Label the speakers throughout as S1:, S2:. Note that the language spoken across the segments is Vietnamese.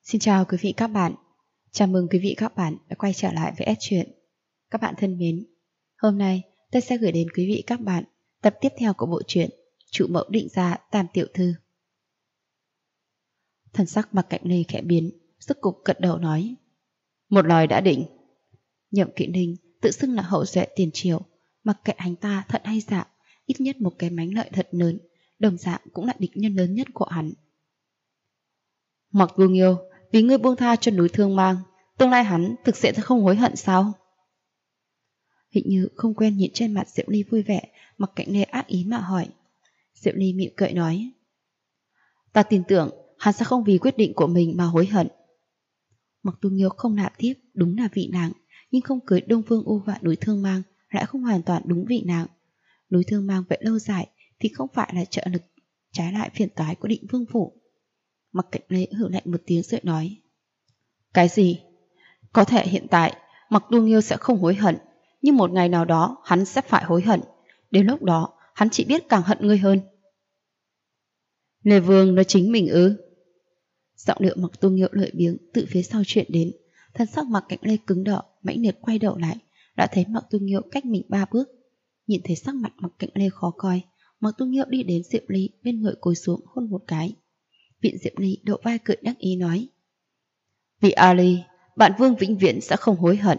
S1: Xin chào quý vị các bạn. Chào mừng quý vị các bạn đã quay trở lại với S Truyện. Các bạn thân mến, hôm nay tôi sẽ gửi đến quý vị các bạn tập tiếp theo của bộ truyện Trụ Mẫu Định Gia Tam Tiểu Thư. Thần sắc Mạc Cạnh Lê khẽ biến, sức cục gật đầu nói: một lời đã định. Nhậm Kỵ Ninh tự xưng là hậu duệ tiền triều, mặc kệ hắn ta thận hay dạ, ít nhất một cái mánh lợi thật lớn, đồng dạng cũng là địch nhân lớn nhất của hắn. Mặc Vô Nghiêu, vì ngươi buông tha cho núi Thương Mang, tương lai hắn thực sẽ không hối hận sao? Hình như không quen nhìn trên mặt Diệu Ly vui vẻ, Mặc Cạnh Lê ác ý mà hỏi. Diệu Ly mỉm cười nói: ta tin tưởng hắn sẽ không vì quyết định của mình mà hối hận. Mặc Tu Nghiêu không nạp tiếp đúng là vị nàng, nhưng không cưới Đông Phương U và núi Thương Mang lại không hoàn toàn đúng vị nàng. Núi Thương Mang vậy lâu dài thì không phải là trợ lực, trái lại phiền toái của Định Vương phủ. Mặc Cạnh Lê hử lạnh một tiếng rồi nói: cái gì? Có thể hiện tại Mặc Tu Nghiêu sẽ không hối hận, nhưng một ngày nào đó hắn sẽ phải hối hận. Đến lúc đó hắn chỉ biết càng hận ngươi hơn. Lê Vương nói chính mình ư? Giọng điệu Mặc Tu Nghiêu lười biếng từ phía sau chuyện đến. Thân sắc Mặc Cạnh Lê cứng đờ, mãnh liệt quay đầu lại, đã thấy Mặc Tu Nghiêu cách mình 3 bước. Nhìn thấy sắc mặt Mặc Cạnh Lê khó coi, Mặc Tu Nghiêu đi đến Diệu Ly bên người cúi xuống hôn một cái. Viện Diệu Ly độ vai cười đắc ý nói: vì Ali, bạn Vương vĩnh viễn sẽ không hối hận.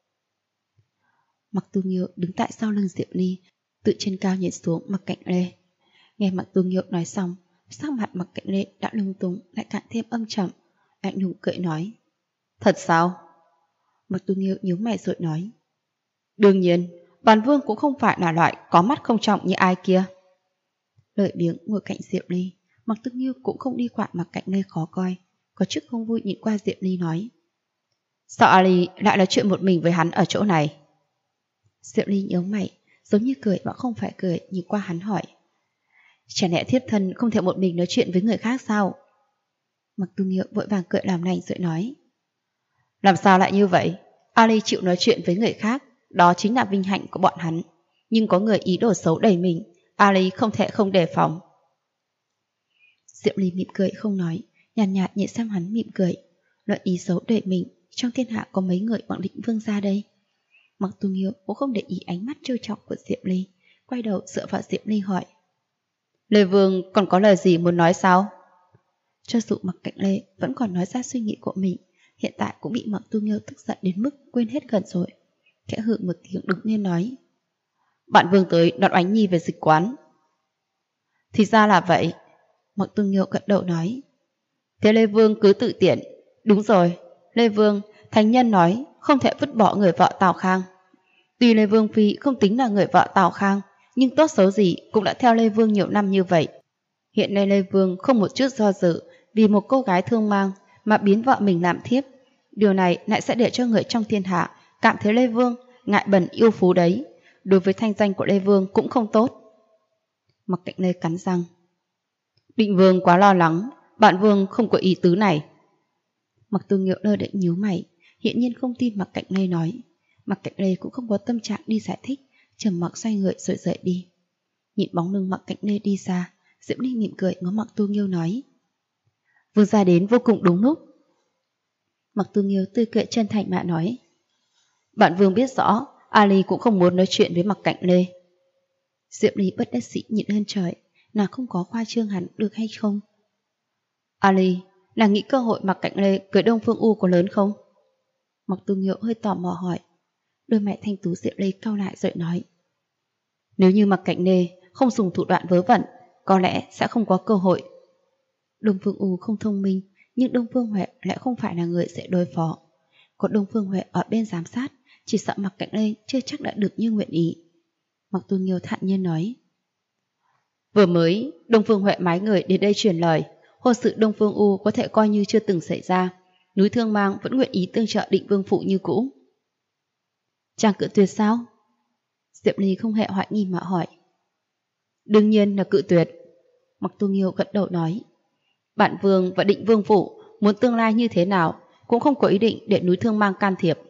S1: Mặc Tu Nghiêu đứng tại sau lưng Diệu Ly, tự trên cao nhìn xuống Mặc Cạnh Lê. Nghe Mặc Tu Nghiêu nói xong, sắc mặt Mặc Cạnh Lê đã lung túng lại càng thêm âm trầm, lạnh lùng cười nói: thật sao? Mặc Tu Nghiêu nhíu mày rồi nói: đương nhiên, bản Vương cũng không phải là loại có mắt không trọng như ai kia. Lợi biếng ngồi cạnh Diệu Ly, Mặc Tu Nghiêu cũng không đi qua Mặc Cạnh Lê khó coi, có chút không vui nhìn qua Diệu Ly nói: sao Ali lại nói chuyện một mình với hắn ở chỗ này? Diệu Ly nhíu mày, giống như cười mà không phải cười, nhìn qua hắn hỏi: chả lẽ thiếp thân không thể một mình nói chuyện với người khác sao? Mặc Tu Nghiêu vội vàng cười làm lành rồi nói: làm sao lại như vậy? Ali chịu nói chuyện với người khác, đó chính là vinh hạnh của bọn hắn. Nhưng có người ý đồ xấu đầy mình, Ali không thể không đề phòng. Diệu Ly mỉm cười không nói, nhàn nhạt nhìn xem hắn mỉm cười. Loại ý xấu đầy mình, trong thiên hạ có mấy người bọn Định Vương ra đây? Mặc Tu Nghiêu cũng không để ý ánh mắt trêu chọc của Diệu Ly, quay đầu dựa vào Diệu Ly hỏi: Lê Vương còn có lời gì muốn nói sao? Cho dù Mặc Cạnh Lê vẫn còn nói ra suy nghĩ của mình, hiện tại cũng bị Mặc Tu Nghiêu tức giận đến mức quên hết gần rồi. Khẽ hự một tiếng đứng lên nói: bạn Vương tới đoạt Oánh Nhi về dịch quán. Thì ra là vậy. Mặc Tu Nghiêu gật đầu nói: thế Lê Vương cứ tự tiện. Đúng rồi, Lê Vương, thánh nhân nói không thể vứt bỏ người vợ Tào Khang. Tuy Lê Vương Phi không tính là người vợ Tào Khang, nhưng tốt xấu gì cũng đã theo Lê Vương nhiều năm như vậy. Hiện nay Lê Vương không một chút do dự vì một cô gái Thương Mang mà biến vợ mình làm thiếp. Điều này lại sẽ để cho người trong thiên hạ cảm thấy Lê Vương ngại bẩn yêu phú đấy. Đối với thanh danh của Lê Vương cũng không tốt. Mặc Cạnh Lê cắn răng: Định Vương quá lo lắng, bạn Vương không có ý tứ này. Mặc Tu Nghiêu lơ đễnh nhíu mày, hiện nhiên không tin Mặc Cạnh Lê nói. Mặc Cạnh Lê cũng không có tâm trạng đi giải thích, trầm mặc xoay người rồi rời đi. Nhìn bóng lưng Mặc Cạnh Lê đi xa, Diễm Ly mỉm cười ngó Mặc Tu Nghiêu nói: Vương gia đến vô cùng đúng lúc. Mặc Tu Nghiêu tươi cười chân thành mà nói: bạn Vương biết rõ Ali cũng không muốn nói chuyện với Mặc Cạnh Lê. Diễm Ly bất đắc dĩ nhìn lên trời, nàng không có khoa trương hẳn được hay không? Ali, nàng nghĩ cơ hội Mặc Cạnh Lê cưới Đông Phương U có lớn không? Mặc Tu Nghiêu hơi tò mò hỏi. Đôi mẹ thanh tú Diệu Ly cau lại rồi nói: nếu như Mặc Cạnh Lê không dùng thủ đoạn vớ vẩn, có lẽ sẽ không có cơ hội. Đông Phương U không thông minh, nhưng Đông Phương Huệ lại không phải là người dễ đối phó. Có Đông Phương Huệ ở bên giám sát, chỉ sợ Mặc Cạnh Lê chưa chắc đã được như nguyện ý. Mặc Tu Nghiêu thản nhiên nói: vừa mới Đông Phương Huệ mái người đến đây truyền lời, hôn sự Đông Phương U có thể coi như chưa từng xảy ra. Núi Thương Mang vẫn nguyện ý tương trợ Định Vương phụ như cũ. Chàng cự tuyệt sao? Diệp Ly không hề hoài nghi mà hỏi. Đương nhiên là cự tuyệt. Mặc Tu Nghiêu gật đầu nói: bạn Vương và Định Vương phụ muốn tương lai như thế nào cũng không có ý định để Núi Thương Mang can thiệp.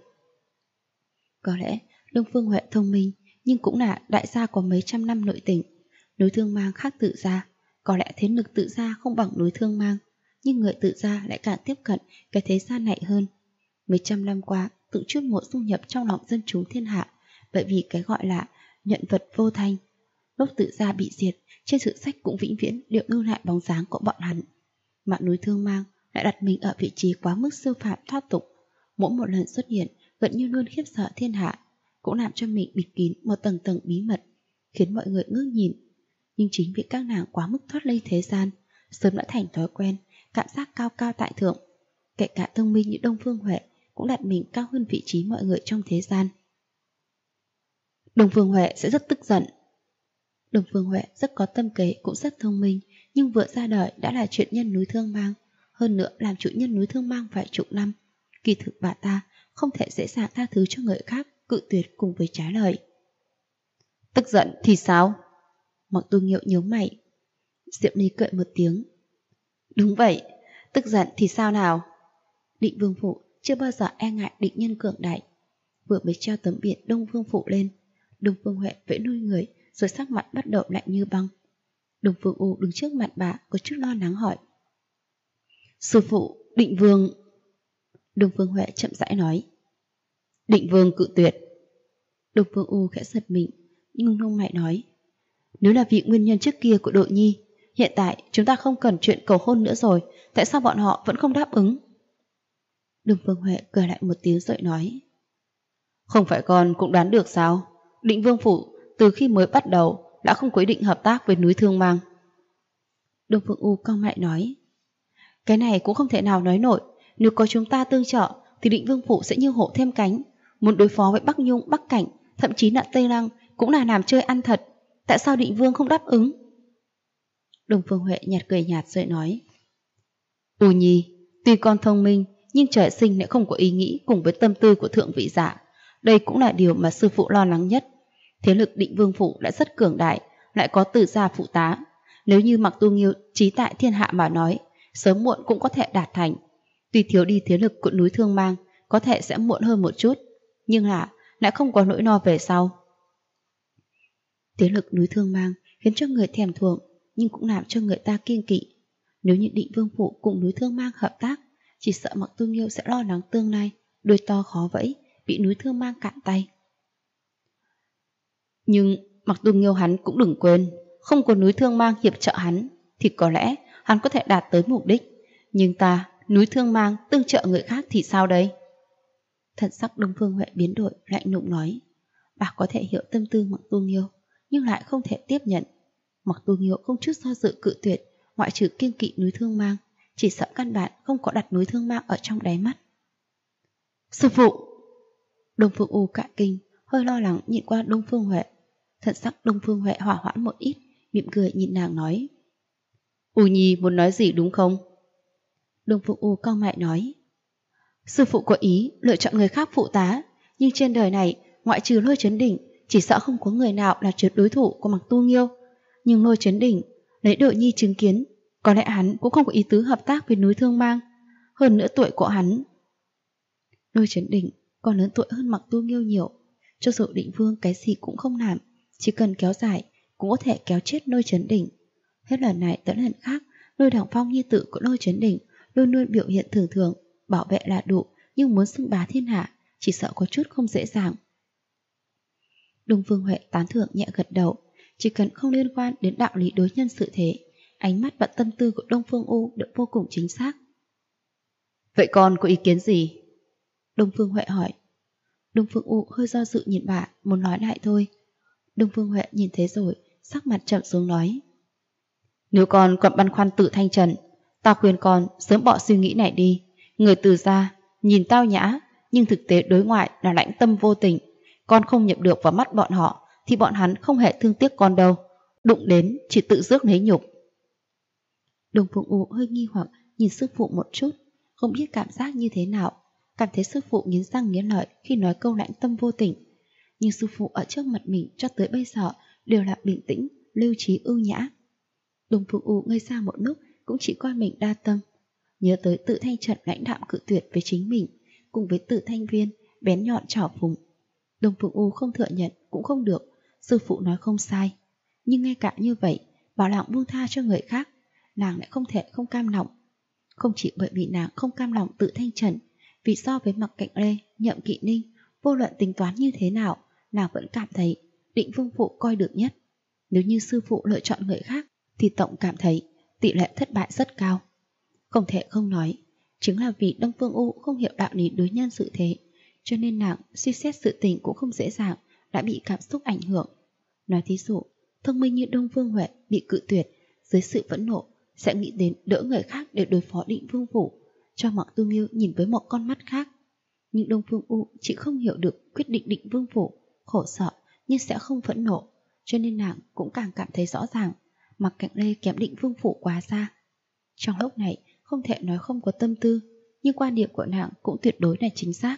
S1: Có lẽ Đông Phương Huệ thông minh, nhưng cũng là đại gia có mấy trăm năm nội tình. Núi Thương Mang khác tự gia, có lẽ thế lực tự gia không bằng Núi Thương Mang, nhưng người tự gia lại càng tiếp cận cái thế gian này hơn. Mấy trăm năm qua, từng chút một dung nhập trong lòng dân chúng thiên hạ, bởi vì cái gọi là nhận vật vô thanh. Lúc tự gia bị diệt, trên sử sách cũng vĩnh viễn đều lưu lại bóng dáng của bọn hắn. Mà núi Thương Mang lại đặt mình ở vị trí quá mức siêu phạm thoát tục. Mỗi một lần xuất hiện gần như luôn khiếp sợ thiên hạ, cũng làm cho mình bịt kín một tầng tầng bí mật, khiến mọi người ngước nhìn. Nhưng chính vì các nàng quá mức thoát ly thế gian, sớm đã thành thói quen, cảm giác cao cao tại thượng. Kể cả thông minh như Đông Phương Huệ cũng đặt mình cao hơn vị trí mọi người trong thế gian. Đông Phương Huệ sẽ rất tức giận. Đông Phương Huệ rất có tâm kế, cũng rất thông minh, nhưng vừa ra đời đã là chuyện nhân núi Thương Mang. Hơn nữa làm chủ nhân núi Thương Mang vài chục năm, kỳ thực bà ta không thể dễ dàng tha thứ cho người khác cự tuyệt cùng với trái lời. Tức giận thì sao? Mặc Tu Nghiêu nhíu mày. Diệp Ly cười một tiếng. Đúng vậy, tức giận thì sao nào? Định Vương Phủ chưa bao giờ e ngại địch nhân cường đại. Vừa mới treo tấm biển Đông Vương Phủ lên, Đông Phương Huệ vẫy đuôi người, rồi sắc mặt bắt đầu lạnh như băng. Đông Phương U đứng trước mặt bà có chút lo lắng hỏi. Sư phụ, Định Vương... Đông Phương Huệ chậm rãi nói. Định Vương cự tuyệt. Đông Phương U khẽ giật mình, ngưng lông mày nói. Nếu là vì nguyên nhân trước kia của Đội Nhi, hiện tại chúng ta không cần chuyện cầu hôn nữa rồi, tại sao bọn họ vẫn không đáp ứng? Đông Phương Huệ cười lại một tiếng rồi nói. Không phải con cũng đoán được sao? Định Vương Phủ từ khi mới bắt đầu đã không có ý định hợp tác với núi Thương Mang. Đông Phương U cau mày nói. Cái này cũng không thể nào nói nổi. Nếu có chúng ta tương trợ thì Định Vương Phủ sẽ như hổ thêm cánh. Muốn đối phó với Bắc Nhung, Bắc Cảnh, thậm chí là Tây Lăng cũng là làm chơi ăn thật. Tại sao Định Vương không đáp ứng? Đông Phương Huệ cười nhạt rồi nói. U Nhi, tuy con thông minh nhưng trời sinh lại không có ý nghĩ cùng với tâm tư của thượng vị giả. Đây cũng là điều mà sư phụ lo lắng nhất. Thế lực Định Vương Phủ đã rất cường đại, lại có Tử gia phụ tá. Nếu như Mặc Tu Nghiêu trí tại thiên hạ mà nói, sớm muộn cũng có thể đạt thành. Tuy thiếu đi thế lực của núi Thương Mang, có thể sẽ muộn hơn một chút, nhưng lại không có nỗi lo về sau. Thế lực núi Thương Mang khiến cho người thèm thuồng, nhưng cũng làm cho người ta kiêng kỵ. Nếu như Định Vương Phủ cùng núi Thương Mang hợp tác, chỉ sợ Mặc Tu Nghiêu sẽ lo lắng tương lai đuôi to khó vẫy, bị núi Thương Mang cạn tay. Nhưng Mặc Tu Nghiêu hắn cũng đừng quên, không có núi Thương Mang hiệp trợ hắn thì có lẽ hắn có thể đạt tới mục đích. Nhưng ta, núi Thương Mang tương trợ người khác thì sao đây? Thần sắc Đông Phương Huệ biến đổi, lạnh lùng nói. Bà có thể hiểu tâm tư Mặc Tu Nghiêu, nhưng lại không thể tiếp nhận. Mặc Tu Nghiêu không chút do dự cự tuyệt, ngoại trừ kiêng kỵ núi Thương Mang, chỉ sợ căn bản không có đặt núi Thương Mang ở trong đáy mắt. Sư phụ! Đông Phương U cả kinh, hơi lo lắng nhìn qua Đông Phương Huệ. Thần sắc Đông Phương Huệ hỏa hoãn một ít, mỉm cười nhìn nàng nói. U Nhi muốn nói gì đúng không? Đông Phương U cau mày nói. Sư phụ có ý lựa chọn người khác phụ tá, nhưng trên đời này ngoại trừ Lôi Chấn Đỉnh, chỉ sợ không có người nào là trượt đối thủ của Mặc Tu Nghiêu. Nhưng Lôi Chấn Đỉnh lấy Đội Nhi chứng kiến, có lẽ hắn cũng không có ý tứ hợp tác với núi Thương Mang. Hơn nữa tuổi của hắn, Lôi Chấn Đỉnh còn lớn tuổi hơn Mặc Tu Nghiêu nhiều. Cho dù Định Vương cái gì cũng không làm, chỉ cần kéo dài cũng có thể kéo chết Lôi Chấn Đỉnh. Hết lần này tới lần khác, Lôi Đằng Phong nhi tử của Lôi Chấn Đỉnh luôn luôn biểu hiện thường thường, bảo vệ là đủ, nhưng muốn xưng bá thiên hạ chỉ sợ có chút không dễ dàng. Đông Phương Huệ tán thưởng nhẹ gật đầu. Chỉ cần không liên quan đến đạo lý đối nhân sự thế, ánh mắt và tâm tư của Đông Phương U đều vô cùng chính xác. Vậy con có ý kiến gì? Đông Phương Huệ hỏi. Đông Phương U hơi do dự nhìn bà, muốn nói lại thôi. Đông Phương Huệ nhìn thế rồi, sắc mặt chậm xuống nói. Nếu con còn băn khoăn tự thanh trần, ta khuyên con sớm bỏ suy nghĩ này đi. Người Từ gia nhìn tao nhã, nhưng thực tế đối ngoại là lãnh tâm vô tình. Con không nhập được vào mắt bọn họ thì bọn hắn không hề thương tiếc con đâu. Đụng đến chỉ tự rước lấy nhục. Đông Phương U hơi nghi hoặc nhìn sư phụ một chút, không biết cảm giác như thế nào. Cảm thấy sư phụ nghiến răng nghiến lợi khi nói câu lãnh tâm vô tình. Nhưng sư phụ ở trước mặt mình cho tới bây giờ đều là bình tĩnh, lưu trí ưu nhã. Đông Phương U ngây ra một lúc cũng chỉ coi mình đa tâm. Nhớ tới Tự Thanh Trần lãnh đạm cự tuyệt với chính mình, cùng với Tự Thanh Viên bén nhọn trảo phùng. Đông Phương U không thừa nhận cũng không được, sư phụ nói không sai. Nhưng ngay cả như vậy, bảo nàng buông tha cho người khác, nàng lại không thể không cam lòng. Không chỉ bởi vì nàng không cam lòng tự thanh trần, vì so với Mặc Cạnh Lê, Nhậm Kỵ Ninh, vô luận tính toán như thế nào, nàng vẫn cảm thấy Định Vương Phụ coi được nhất. Nếu như sư phụ lựa chọn người khác, thì tổng cảm thấy tỷ lệ thất bại rất cao. Không thể không nói, chính là vì Đông Phương U không hiểu đạo lý đối nhân xử thế, cho nên nàng suy xét sự tình cũng không dễ dàng, đã bị cảm xúc ảnh hưởng. Nói thí dụ, thông minh như Đông Phương Huệ bị cự tuyệt, dưới sự phẫn nộ sẽ nghĩ đến đỡ người khác để đối phó Định Vương Phủ, cho Mạc Tu Nghiêu nhìn với một con mắt khác. Nhưng Đông Phương U chỉ không hiểu được quyết định Định Vương Phủ, khổ sợ nhưng sẽ không phẫn nộ, cho nên nàng cũng càng cảm thấy rõ ràng Mặc Cạnh Lê kém Định Vương Phủ quá xa. Trong lúc này không thể nói không có tâm tư, nhưng quan điểm của nàng cũng tuyệt đối là chính xác.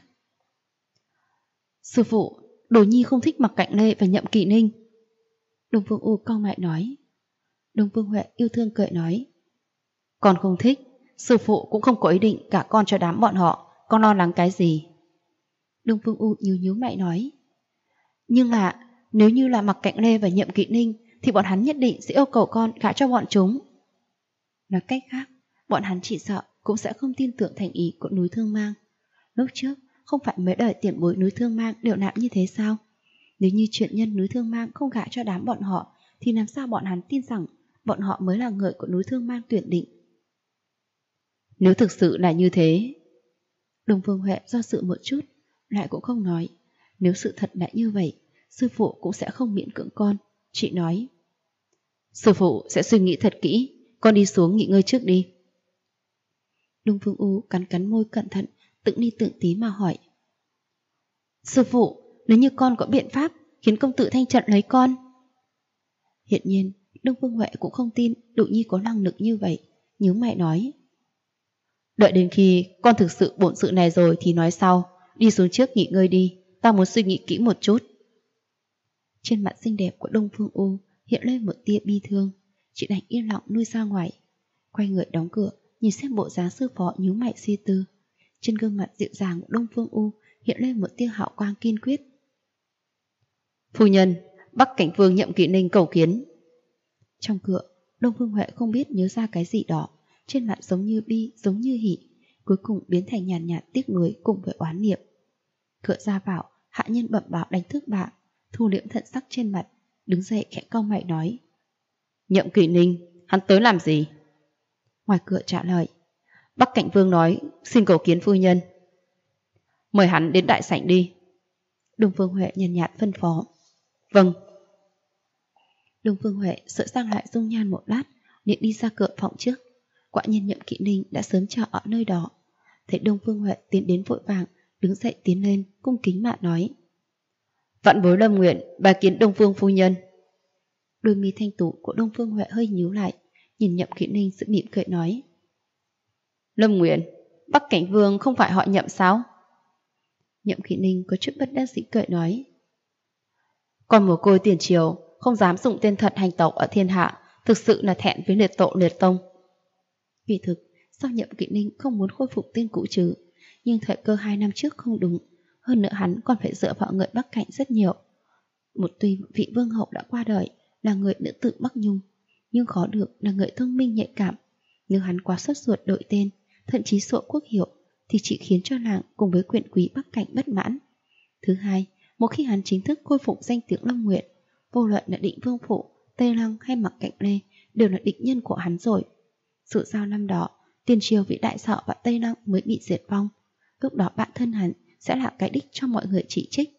S1: Sư phụ, Đồ Nhi không thích Mặc Cạnh Lê và Nhậm Kỵ Ninh. Đông Phương U cau mày nói. Đông Phương Huệ yêu thương cười nói, con không thích, sư phụ cũng không có ý định cả con cho đám bọn họ, con lo lắng cái gì? Đông Phương U nhíu mày nói, nhưng là nếu như là Mặc Cạnh Lê và Nhậm Kỵ Ninh thì bọn hắn nhất định sẽ yêu cầu con gả cho bọn chúng. Nói cách khác, bọn hắn chỉ sợ cũng sẽ không tin tưởng thành ý của núi Thương Mang. Lúc trước không phải mấy đời tiền bối núi Thương Mang đều nạm như thế sao? Nếu như chuyện nhân núi Thương Mang không gả cho đám bọn họ, thì làm sao bọn hắn tin rằng bọn họ mới là người của núi Thương Mang tuyển định? Nếu thực sự là như thế... Đông Phương Huệ do dự một chút, lại cũng không nói. Nếu sự thật là như vậy, sư phụ cũng sẽ không miễn cưỡng con. Chị nói, sư phụ sẽ suy nghĩ thật kỹ, con đi xuống nghỉ ngơi trước đi. Đông Phương U cắn môi cẩn thận, tự ni tự tí mà hỏi, sư phụ, nếu như con có biện pháp khiến công tử Thanh Trận lấy con? Hiện nhiên Đông Phương Huệ cũng không tin Đỗ Nhi có năng lực như vậy, nhíu mày nói, đợi đến khi con thực sự bổn sự này rồi thì nói sau, đi xuống trước nghỉ ngơi đi, ta muốn suy nghĩ kỹ một chút. Trên mặt xinh đẹp của Đông Phương U hiện lên một tia bi thương, chị đành yên lặng nuôi ra ngoài, quay người đóng cửa, nhìn xem bộ dáng sư phó nhíu mày suy tư. Trên gương mặt dịu dàng của Đông Phương U hiện lên một tia hào quang kiên quyết. Phu nhân, Bắc Cảnh Vương Nhậm Kỵ Ninh cầu kiến. Trong cửa, Đông Phương Huệ không biết nhớ ra cái gì đó, trên mặt giống như bi, giống như hỉ, cuối cùng biến thành nhàn nhạt tiếc nuối cùng với oán niệm. Cửa ra vào, hạ nhân bẩm báo đánh thức bà, thu liễm thận sắc trên mặt, đứng dậy khẽ cau mày nói, Nhậm Kỵ Ninh, hắn tới làm gì? Ngoài cửa trả lời, Bắc Cảnh Vương nói xin cầu kiến phu nhân. Mời hắn đến đại sảnh đi. Đông Phương Huệ nhàn nhạt phân phó. Vâng. Đông Phương Huệ sửa sang lại dung nhan một lát, liền đi ra cửa phòng trước. Quả nhiên Nhậm Kỵ Ninh đã sớm chờ ở nơi đó. Thấy Đông Phương Huệ tiến đến vội vàng, đứng dậy tiến lên, cung kính mà nói, vạn bối Lâm nguyện bái kiến Đông Phương phu nhân. Đôi mi thanh tú của Đông Phương Huệ hơi nhíu lại, nhìn Nhậm Kỵ Ninh sự mỉm cười nói, Lâm nguyện, Bắc Cảnh Vương không phải họ Nhậm sao? Nhậm Kỵ Ninh có chút bất đắc dĩ cười nói, con mồ côi tiền triều không dám dùng tên thật hành tẩu ở thiên hạ, thực sự là thẹn với liệt tổ liệt tông. Vì thực, sao Nhậm Kỵ Ninh không muốn khôi phục tên cũ trừ, nhưng thời cơ 2 năm trước không đúng, hơn nữa hắn còn phải dựa vào người Bắc Cảnh rất nhiều. Một tuy vị vương hậu đã qua đời, là người nữ tử Bắc Nhung, nhưng khó được là người thông minh nhạy cảm. Nếu hắn quá sốt ruột đổi tên, thậm chí sổ quốc hiệu, thì chỉ khiến cho nàng cùng với quyền quý Bắc Cảnh bất mãn. Thứ hai, một khi hắn chính thức khôi phục danh tiếng Lâm Nguyện, vô luận là Định Vương Phủ, Tây Lăng hay Mặc Cạnh Lê đều là địch nhân của hắn rồi. Sự giao năm đó, tiền triều vị đại sợ và Tây Lăng mới bị diệt vong. Lúc đó bản thân hắn sẽ là cái đích cho mọi người chỉ trích.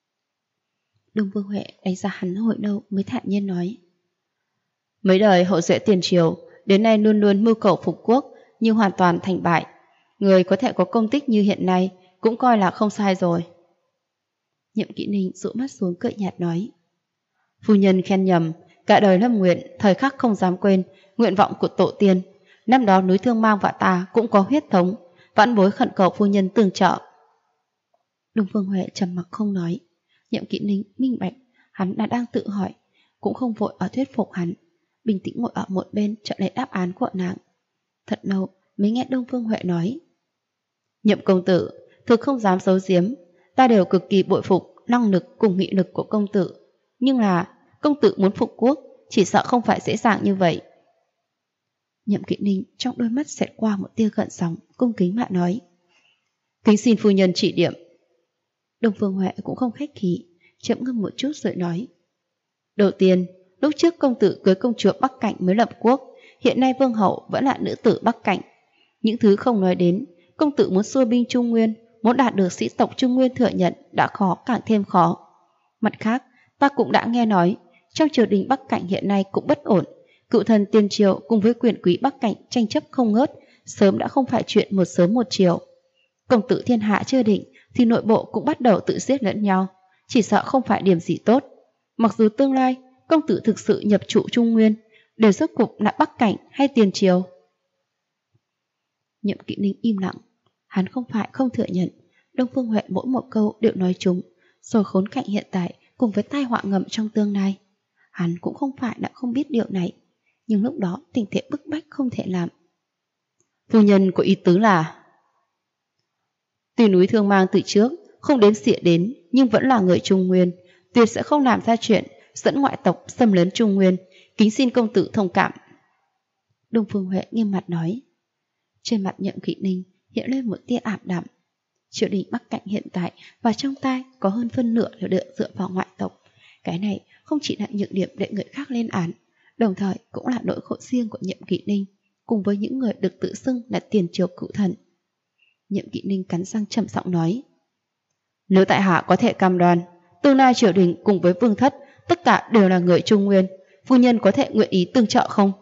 S1: Đông Vương Huệ đánh giá hắn hồi lâu mới thản nhiên nói, mấy đời hậu duệ tiền triều đến nay luôn luôn mưu cầu phục quốc, nhưng hoàn toàn thành bại. Người có thể có công tích như hiện nay cũng coi là không sai rồi. Nhậm Kỵ Ninh dụ mắt xuống cười nhạt nói, phu nhân khen nhầm, cả đời Lâm nguyện thời khắc không dám quên nguyện vọng của tổ tiên. Năm đó núi Thương Mang và ta cũng có huyết thống, vãn bối khẩn cầu phu nhân tương trợ. Đông Phương Huệ trầm mặc không nói. Nhậm Kỵ Ninh minh bạch hắn đã đang tự hỏi, cũng không vội ở thuyết phục hắn, bình tĩnh ngồi ở một bên chờ lấy đáp án của nàng. Thật lâu mới nghe Đông Phương Huệ nói, Nhậm công tử, thực không dám giấu giếm, ta đều cực kỳ bội phục năng lực cùng nghị lực của công tử, nhưng là công tử muốn phục quốc chỉ sợ không phải dễ dàng như vậy. Nhậm Kỵ Ninh trong đôi mắt xẹt qua một tia gợn sóng, cung kính mà nói: Kính xin phu nhân chỉ điểm. Đông Phương Huệ cũng không khách khí, chậm ngâm một chút rồi nói: Đầu tiên, lúc trước công tử cưới công chúa Bắc Cảnh mới lập quốc, hiện nay vương hậu vẫn là nữ tử Bắc Cảnh. Những thứ không nói đến, công tử muốn xua binh Trung Nguyên, muốn đạt được sĩ tộc Trung Nguyên thừa nhận đã khó càng thêm khó. Mặt khác, ta cũng đã nghe nói, trong triều đình Bắc Cảnh hiện nay cũng bất ổn, cựu thần Tiên Triều cùng với quyền quý Bắc Cảnh tranh chấp không ngớt, sớm đã không phải chuyện một sớm một chiều. Công tử thiên hạ chưa định thì nội bộ cũng bắt đầu tự giết lẫn nhau, chỉ sợ không phải điểm gì tốt. Mặc dù tương lai công tử thực sự nhập trụ Trung Nguyên, đều rốt cục là Bắc Cảnh hay Tiền Triều. Nhậm Kỵ Ninh im lặng, hắn không phải không thừa nhận Đông Phương Huệ mỗi một câu đều nói trúng, rồi khốn cảnh hiện tại cùng với tai họa ngầm trong tương lai. Hắn cũng không phải đã không biết điều này, nhưng lúc đó tình thế bức bách không thể làm. Phu nhân có ý tứ là tuy núi Thương Mang từ trước không đếm xỉa đến, nhưng vẫn là người Trung Nguyên, tuyệt sẽ không làm ra chuyện dẫn ngoại tộc xâm lấn Trung Nguyên, kính xin công tử thông cảm. Đông Phương Huệ nghiêm mặt nói. Trên mặt Nhậm Kỵ Ninh hiện lên một tia ảm đạm. Triều đình Bắc Cảnh hiện tại và trong tay có hơn phân nửa đều được dựa vào ngoại tộc. Cái này không chỉ là nhược điểm để người khác lên án, đồng thời cũng là nỗi khổ riêng của Nhậm Kỵ Ninh cùng với những người được tự xưng là tiền triều cựu thần. Nhậm Kỵ Ninh cắn răng trầm giọng nói: Nếu tại hạ có thể cam đoan tương lai triều đình cùng với vương thất tất cả đều là người Trung Nguyên, phu nhân có thể nguyện ý tương trợ không?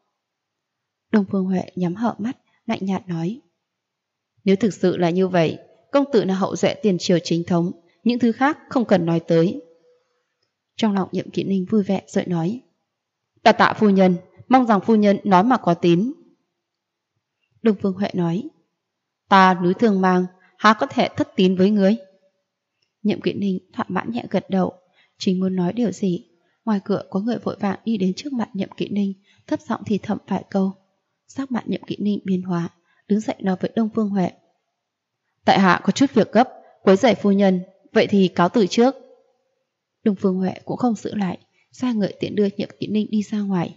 S1: Đông Phương Huệ nhắm hở mắt, lạnh nhạt nói: Nếu thực sự là như vậy, công tử là hậu duệ tiền triều chính thống, những thứ khác không cần nói tới. Trong lòng Nhậm Kỵ Ninh vui vẻ rồi nói: Tạ tạ phu nhân, mong rằng phu nhân nói mà có tín. Đông Phương Huệ nói: Ta núi Thương Mang há có thể thất tín với ngươi? Nhậm Kỵ Ninh thỏa mãn nhẹ gật đầu, chính muốn nói điều gì, ngoài cửa có người vội vàng đi đến trước mặt Nhậm Kỵ Ninh, thấp giọng thì thầm vài câu. Sắc mặt Nhậm Kỵ Ninh biến hóa, đứng dậy nói với Đông Phương Huệ: Tại hạ có chút việc gấp, quấy rầy phu nhân, vậy thì cáo từ trước. Đông Phương Huệ cũng không giữ lại, sai người tiện đưa Nhậm Kỵ Ninh đi ra ngoài.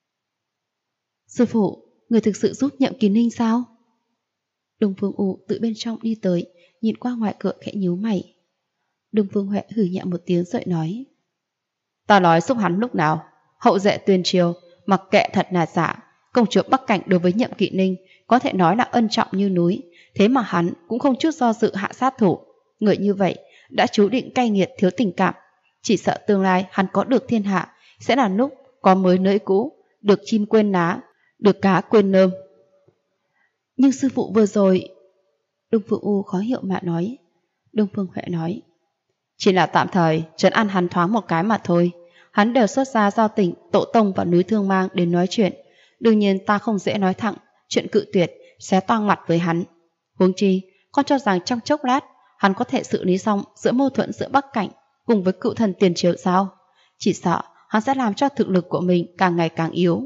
S1: Sư phụ, người thực sự giúp Nhậm Kỵ Ninh sao? Đông Phương U từ bên trong đi tới, nhìn qua ngoài cửa khẽ nhíu mày. Đông Phương Huệ hừ nhẹ một tiếng rồi nói: Ta nói giúp hắn lúc nào? Hậu duệ Tuyên Triều, mặc kệ thật là giả, công chúa Bắc Cảnh đối với Nhậm Kỵ Ninh có thể nói là ân trọng như núi, thế mà hắn cũng không chút do dự hạ sát thủ. Người như vậy đã chú định cay nghiệt thiếu tình cảm, chỉ sợ tương lai hắn có được thiên hạ sẽ là lúc có mới nới cũ, được chim quên ná, được cá quên nơm. Nhưng sư phụ vừa rồi... Đông Phương U khó hiểu mà nói. Đông Phương Huệ nói: Chỉ là tạm thời trấn an hắn thoáng một cái mà thôi. Hắn đều xuất ra giao tỉnh tổ tông và núi Thương Mang đến nói chuyện, đương nhiên ta không dễ nói thẳng chuyện cự tuyệt xé toang mặt với hắn. Huống chi con cho rằng trong chốc lát hắn có thể xử lý xong giữa mâu thuẫn giữa Bắc Cảnh cùng với cựu thần Tiền Triều sao? Chỉ sợ hắn sẽ làm cho thực lực của mình càng ngày càng yếu.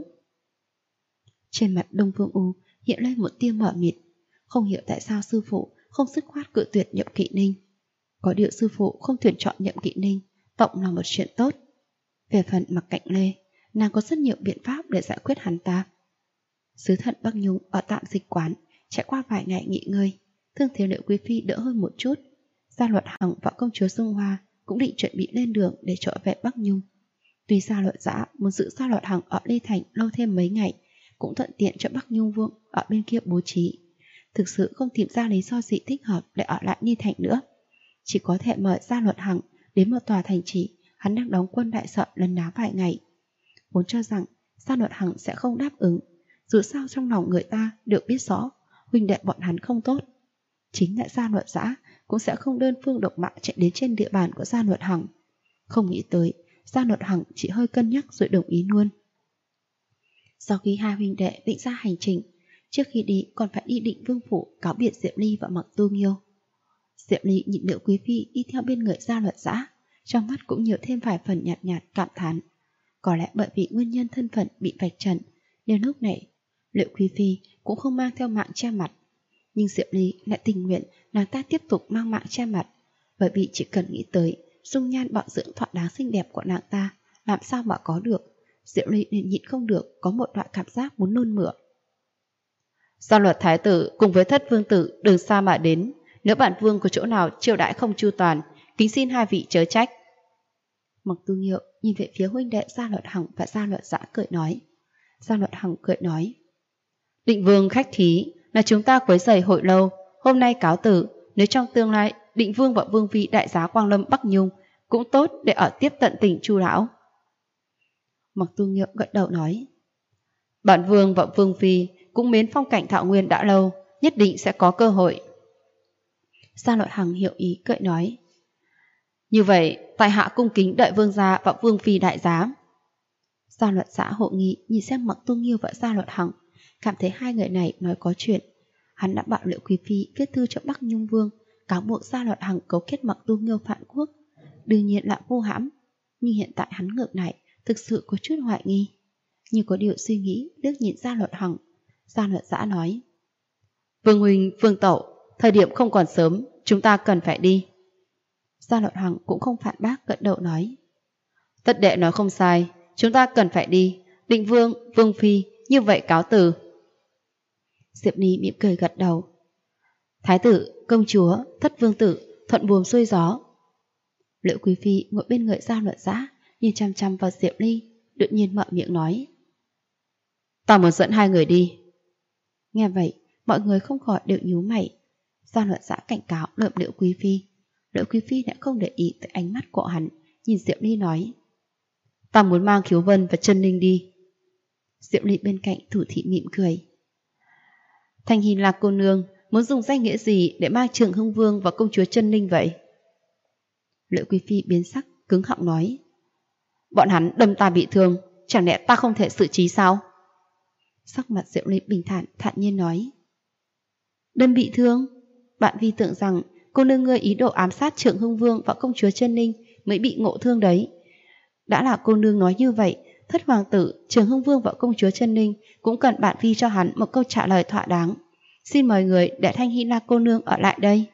S1: Trên mặt Đông Phương U hiện lên một tia mờ mịt, không hiểu tại sao sư phụ không dứt khoát cự tuyệt Nhậm Kỵ Ninh. Có điều sư phụ không tuyển chọn Nhậm Kỵ Ninh tổng là một chuyện tốt. Về phần Mặc Cạnh Lê, nàng có rất nhiều biện pháp để giải quyết hắn ta. Sứ thần Bắc Nhung ở tạm dịch quán, trải qua vài ngày nghỉ ngơi, thương thế Liệu Quý Phi đỡ hơn một chút. Gia Luật Hằng và công chúa Dung Hoa cũng định chuẩn bị lên đường để trở về Bắc Nhung. Tuy Gia Luật Giã muốn giữ Gia Luật Hằng ở Lê Thành lâu thêm mấy ngày, cũng thuận tiện cho Bắc Nhung Vương ở bên kia bố trí. Thực sự không tìm ra lý do gì thích hợp để ở lại Ni Thành nữa. Chỉ có thể mời Gia Luật Hằng đến một tòa thành trì hắn đang đóng quân đại sợ lần đá vài ngày. Vốn cho rằng Gia Luật Hằng sẽ không đáp ứng, dù sao trong lòng người ta được biết rõ huynh đệ bọn hắn không tốt. Chính lại Gia Luật Giã cũng sẽ không đơn phương độc mạo chạy đến trên địa bàn của Gia Luật Hằng. Không nghĩ tới Gia Luật Hằng chỉ hơi cân nhắc rồi đồng ý luôn. Sau khi hai huynh đệ định ra hành trình, trước khi đi còn phải đi Định Vương phủ cáo biệt Diệm Ly và Mặc Tu Nghiêu. Diệm Ly nhìn Liệu Quý Phi đi theo bên người Gia Luật Giã, trong mắt cũng nhiều thêm vài phần nhạt nhạt cảm thán. Có lẽ bởi vì nguyên nhân thân phận bị vạch trần, nên lúc này Liệu Quý Phi cũng không mang theo mạng che mặt. Nhưng Diệm Ly lại tình nguyện nàng ta tiếp tục mang mạng che mặt, bởi vì chỉ cần nghĩ tới dung nhan bảo dưỡng thỏa đáng xinh đẹp của nàng ta, làm sao mà có được, Diệm Ly nên nhịn không được có một loại cảm giác muốn nôn mửa. Gia Luật thái tử cùng với Thất vương tử đường xa mà đến, nếu bản vương có chỗ nào chiêu đãi không chu toàn, kính xin hai vị chớ trách. Mặc Tu Nghiêu nhìn về phía huynh đệ Gia Luật Hằng và Gia Luật Dã cười nói. Gia Luật Hằng cười nói: Định vương khách khí, là chúng ta quấy rầy hội lâu, hôm nay cáo từ, nếu trong tương lai Định vương và vương phi đại giá Quang Lâm Bắc Nhung cũng tốt để ở tiếp tận tình Chu lão. Mặc Tu Nghiêu gật đầu nói: Bản vương và vương phi cũng mến phong cảnh Thảo Nguyên đã lâu, nhất định sẽ có cơ hội. Gia Luật Hằng hiểu ý cười nói: Như vậy, tại hạ cung kính đợi vương gia và vương phi đại giá. Gia Luật Dã hộ nghị nhìn xem Mặc Tu Nghiêu và Gia Luật Hằng, cảm thấy hai người này nói có chuyện. Hắn đã bảo Liễu Quý phi viết thư cho Bắc Nhung Vương, cáo buộc Gia Luật Hằng cấu kết Mặc Tu Nghiêu phản quốc, đương nhiên là vô hãm. Nhưng hiện tại hắn ngược lại, thực sự có chút hoài nghi. Như có điều suy nghĩ, liếc nhìn Gia Luật Hằng. Gia Luật Dã nói: Vương huynh, Vương tẩu, thời điểm không còn sớm, chúng ta cần phải đi. Gia Luật Hằng cũng không phản bác, gật đầu nói: Tất đệ nói không sai, chúng ta cần phải đi. Định vương, vương phi, như vậy cáo từ. Diệp Ni mỉm cười gật đầu. Thái tử, công chúa, Thất vương tử, thuận buồm xuôi gió. Liễu Quý phi ngồi bên người Gia Luật Dã, nhìn chăm chăm vào Diệp Ni, đột nhiên mở miệng nói: Ta muốn dẫn hai người đi. Nghe vậy, mọi người không khỏi đều nhíu mày. Gia Luật Dã cảnh cáo lượm Liễu Quý phi. Liễu Quý phi đã không để ý tới ánh mắt của hắn, nhìn Diệp Ni nói: Ta muốn mang Khiếu Vân và Chân Ninh đi. Diệp Ni bên cạnh thủ thị mỉm cười: Thành Hình Lạc cô nương muốn dùng danh nghĩa gì để mang Trường Hưng Vương và công chúa Chân Ninh vậy? Liễu Quý phi biến sắc, cứng họng nói: Bọn hắn đâm ta bị thương, chẳng lẽ ta không thể xử trí sao? Sắc mặt Diệp Ni bình thản, thản nhiên nói: Đâm bị thương? Bạn vi tưởng rằng cô nương ngươi ý đồ ám sát Trường Hưng Vương và công chúa Chân Ninh mới bị ngộ thương đấy. Đã là cô nương nói như vậy, Thất hoàng tử, Trường Hưng Vương và công chúa Chân Ninh cũng cần bạn vi cho hắn một câu trả lời thỏa đáng. Xin mời người để Thanh Hy La cô nương ở lại đây.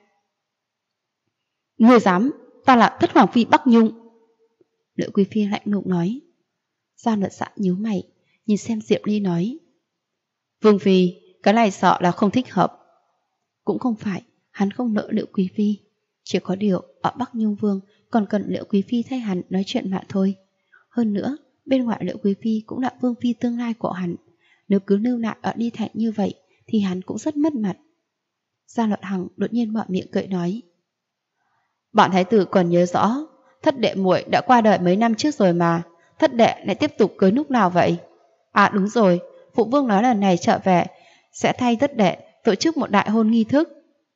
S1: Người dám? Ta là Thất hoàng phi Bắc Nhung. Liễu Quý phi lạnh lùng nói. Gia Luật Dã nhíu mày, nhìn xem Diệp Ly nói: Vương phi, cái này sợ là không thích hợp. Cũng không phải, hắn không nợ Liễu Quý phi. Chỉ có điều ở Bắc Nhung Vương còn cần Liễu Quý phi thay hắn nói chuyện mà thôi. Hơn nữa, bên ngoài Liễu Quý phi cũng là vương phi tương lai của hắn. Nếu cứ lưu lại ở Đi Thành như vậy thì hắn cũng rất mất mặt. Gia Luật Hằng đột nhiên mở miệng cười nói: Bọn thái tử còn nhớ rõ, thất đệ muội đã qua đời mấy năm trước rồi mà, thất đệ lại tiếp tục cưới lúc nào vậy? À đúng rồi, phụ vương nói lần này trở về sẽ thay thất đệ tổ chức một đại hôn nghi thức.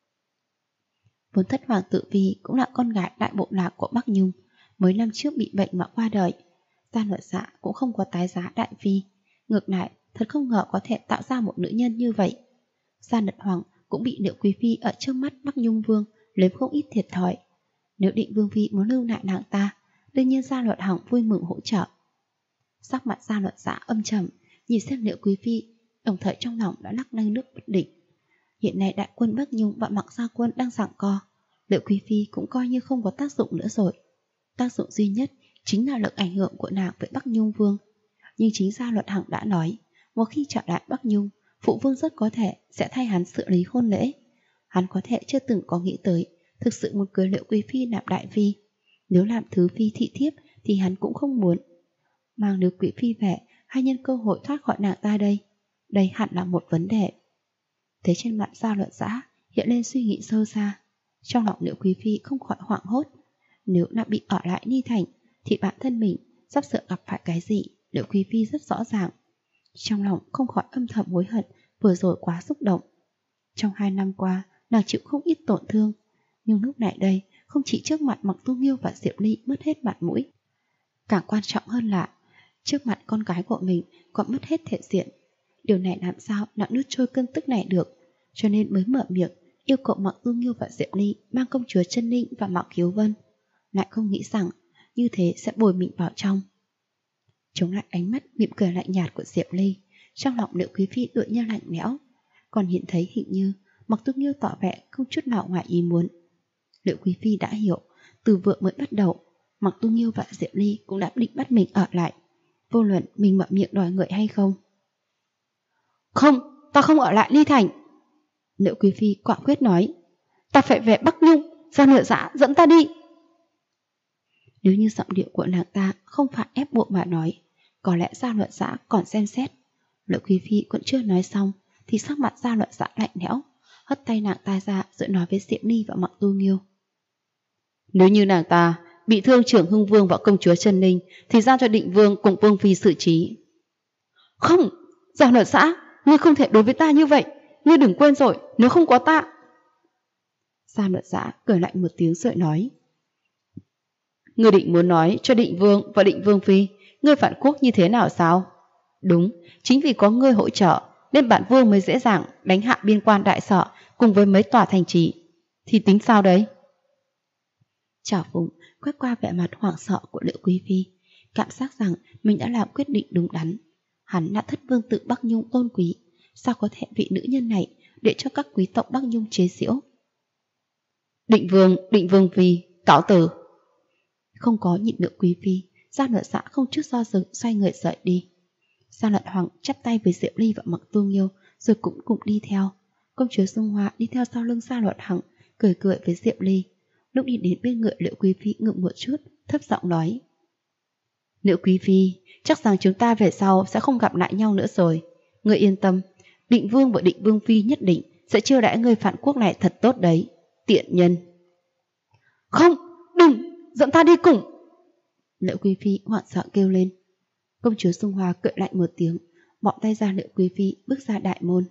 S1: Vốn Thất hoàng tử Vi cũng là con gái đại bộ lạc của Bắc Nhung, mấy năm trước bị bệnh mà qua đời. Gia Luật Dã cũng không có tái giá đại phi, ngược lại thật không ngờ có thể tạo ra một nữ nhân như vậy. Gia Luật Hoàng cũng bị Liễu Quý phi ở trước mắt Bắc Nhung Vương lấy không ít thiệt thòi. Nếu Định Vương phi muốn lưu lại nàng ta, đương nhiên Gia Luật Hằng vui mừng hỗ trợ. Sắc mặt Gia Luật Dã âm trầm, nhìn xem Liễu Quý phi, đồng thời trong lòng đã lắc lay nước bất định. Hiện nay đại quân Bắc Nhung và Mặc Gia quân đang giằng co, Liễu Quý phi cũng coi như không có tác dụng nữa rồi. Tác dụng duy nhất chính là lực ảnh hưởng của nàng với Bắc Nhung Vương. Nhưng chính Gia Luật Hằng đã nói, một khi trở lại Bắc Nhung, phụ vương rất có thể sẽ thay hắn xử lý hôn lễ. Hắn có thể chưa từng có nghĩ tới thực sự muốn cưới Liễu Quý phi làm đại phi. Nếu làm thứ phi thị thiếp thì hắn cũng không muốn. Mang Liễu Quý phi về hay nhân cơ hội thoát khỏi nàng ta đây? Đây hẳn là một vấn đề. Thế trên mặt Gia Luật Dã hiện lên suy nghĩ sâu xa. Trong lòng Liễu Quý phi không khỏi hoảng hốt. Nếu đã bị ở lại Ni Thành thì bản thân mình sắp sửa gặp phải cái gì Liễu Quý phi rất rõ ràng. Trong lòng không khỏi âm thầm hối hận vừa rồi quá xúc động. Trong 2 năm qua nàng chịu không ít tổn thương, nhưng lúc này đây không chỉ trước mặt Mặc Tu Nghiêu và Diệp Ly mất hết mặt mũi, càng quan trọng hơn là trước mặt con gái của mình còn mất hết thể diện. Điều này làm sao nàng nuốt trôi cơn tức này được, cho nên mới mở miệng yêu cầu Mặc Tu Nghiêu và Diệp Ly mang công chúa Chân Ninh và Mặc Khiếu Vân, lại không nghĩ rằng như thế sẽ bồi mình vào trong. Chống lại ánh mắt mỉm cười lạnh nhạt của Diệp Ly, trong lòng Liễu Quý phi đột nhiên lạnh lẽo, còn hiện thấy hình như Mặc Tu Nghiêu tỏ vẻ không chút nào ngoài ý muốn. Liễu Quý phi đã hiểu, từ vừa mới bắt đầu, Mặc Tu Nghiêu và Diệp Ly cũng đã định bắt mình ở lại, vô luận mình mở miệng đòi người hay không. Không, ta không ở lại Ly Thành. Liễu Quý Phi quả quyết nói. Ta phải về Bắc Nhung, Gia Luật Dã dẫn ta đi. Nếu như giọng điệu của nàng ta không phải ép buộc mà nói, có lẽ Gia Luật Dã còn xem xét. Liễu Quý Phi còn chưa nói xong thì sắc mặt Gia Luật Dã lạnh lẽo, hất tay nàng ta ra rồi nói với Diệm Ly và Mặc Tu Nghiêu. Nếu như nàng ta bị thương trưởng Hưng Vương và công chúa Trần Ninh thì giao cho Định Vương cùng Vương Phi xử trí. Không, Gia Luật Dã, ngươi không thể đối với ta như vậy. Ngươi đừng quên rồi, nếu không có ta. Gia Luật Dã cười lạnh một tiếng rồi nói. Ngươi định muốn nói cho Định Vương và Định Vương Phi ngươi phản quốc như thế nào sao? Đúng, chính vì có ngươi hỗ trợ nên bản vương mới dễ dàng đánh hạ biên quan Đại Sở cùng với mấy tòa thành trì. Thì tính sao đấy? Trảo Phụng quét qua vẻ mặt hoảng sợ của Liễu Quý Phi, cảm giác rằng mình đã làm quyết định đúng đắn. Hắn là thất vương tử Bắc Nhung tôn quý, sao có thể vị nữ nhân này để cho các quý tộc Bắc Nhung chế giễu? Định Vương Phi, cáo từ. Không có nhịn được Quý Phi, Gia Luật Dã không chút do dự xoay người rời đi. Gia Luật Hoàng chắp tay với Diệu Ly và Mặc Tu Nghiêu rồi cũng cùng đi theo. Công chúa Dung Hoa đi theo sau lưng Gia Luật Hoàng, cười cười với Diệu Ly. Lúc đi đến bên người Liễu Quý Phi ngượng một chút, thấp giọng nói. Liễu Quý Phi, chắc rằng chúng ta về sau sẽ không gặp lại nhau nữa rồi. Ngươi yên tâm, Định Vương và Định Vương Phi nhất định sẽ chiêu đãi người phản quốc này thật tốt đấy, tiện nhân. Không, đừng, dẫn ta đi cùng. Liễu Quý Phi hoảng sợ kêu lên. Công chúa Dung Hoa cười lạnh một tiếng, bỏ tay ra Liễu Quý Phi bước ra đại môn.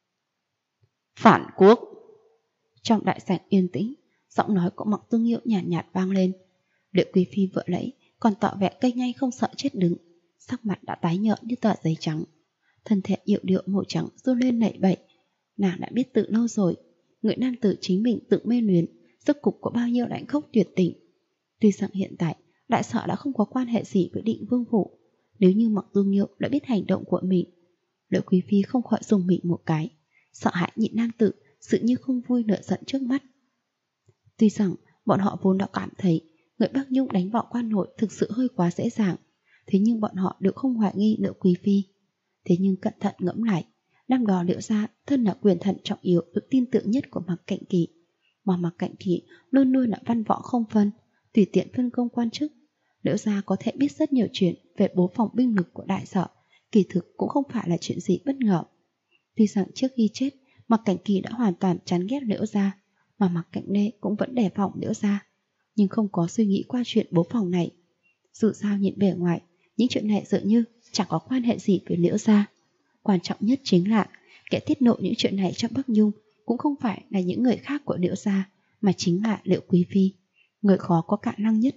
S1: Phản quốc. Trong đại sảnh yên tĩnh, giọng nói của Mặc Tu Nghiêu nhàn nhạt vang lên. Liễu Quý Phi vợ lẫy còn tỏ vẻ cây ngay không sợ chết đứng, sắc mặt đã tái nhợt như tờ giấy trắng, thân thể yệu điệu màu trắng run lên nảy bậy. Nàng đã biết từ lâu rồi, người nam tử chính mình tự mê luyến, rốt cục có bao nhiêu lãnh khốc tuyệt tình. Tuy rằng hiện tại Đại Sở đã không có quan hệ gì với Định Vương phủ, nếu như Mặc Tu Nghiêu đã biết hành động của mình, Liễu Quý Phi không khỏi dùng mình một cái, sợ hãi nhịn nam tử sự như không vui nợ giận trước mắt. Tuy rằng bọn họ vốn đã cảm thấy người Bắc Nhung đánh vào quan nội thực sự hơi quá dễ dàng, thế nhưng bọn họ đều không hoài nghi Liễu Quý Phi. Thế nhưng cẩn thận ngẫm lại, năm đó Liễu gia thân là quyền thần trọng yếu được tin tưởng nhất của Mặc Cạnh Kỵ, mà Mặc Cạnh Kỵ luôn luôn là văn võ không phân, tùy tiện phân công quan chức. Liễu gia có thể biết rất nhiều chuyện về bố phòng binh lực của Đại Sở, kỳ thực cũng không phải là chuyện gì bất ngờ. Tuy rằng trước khi chết, Mặc Cảnh Kỳ đã hoàn toàn chán ghét Liễu gia, mà Mặc Cảnh Lê cũng vẫn đề phòng Liễu gia, nhưng không có suy nghĩ qua chuyện bố phòng này. Dù sao nhìn bề ngoài, những chuyện này dường như chẳng có quan hệ gì với Liễu gia. Quan trọng nhất chính là kẻ tiết lộ những chuyện này cho Bắc Nhung cũng không phải là những người khác của Liễu gia, mà chính là Liễu Quý Phi, người khó có khả năng nhất.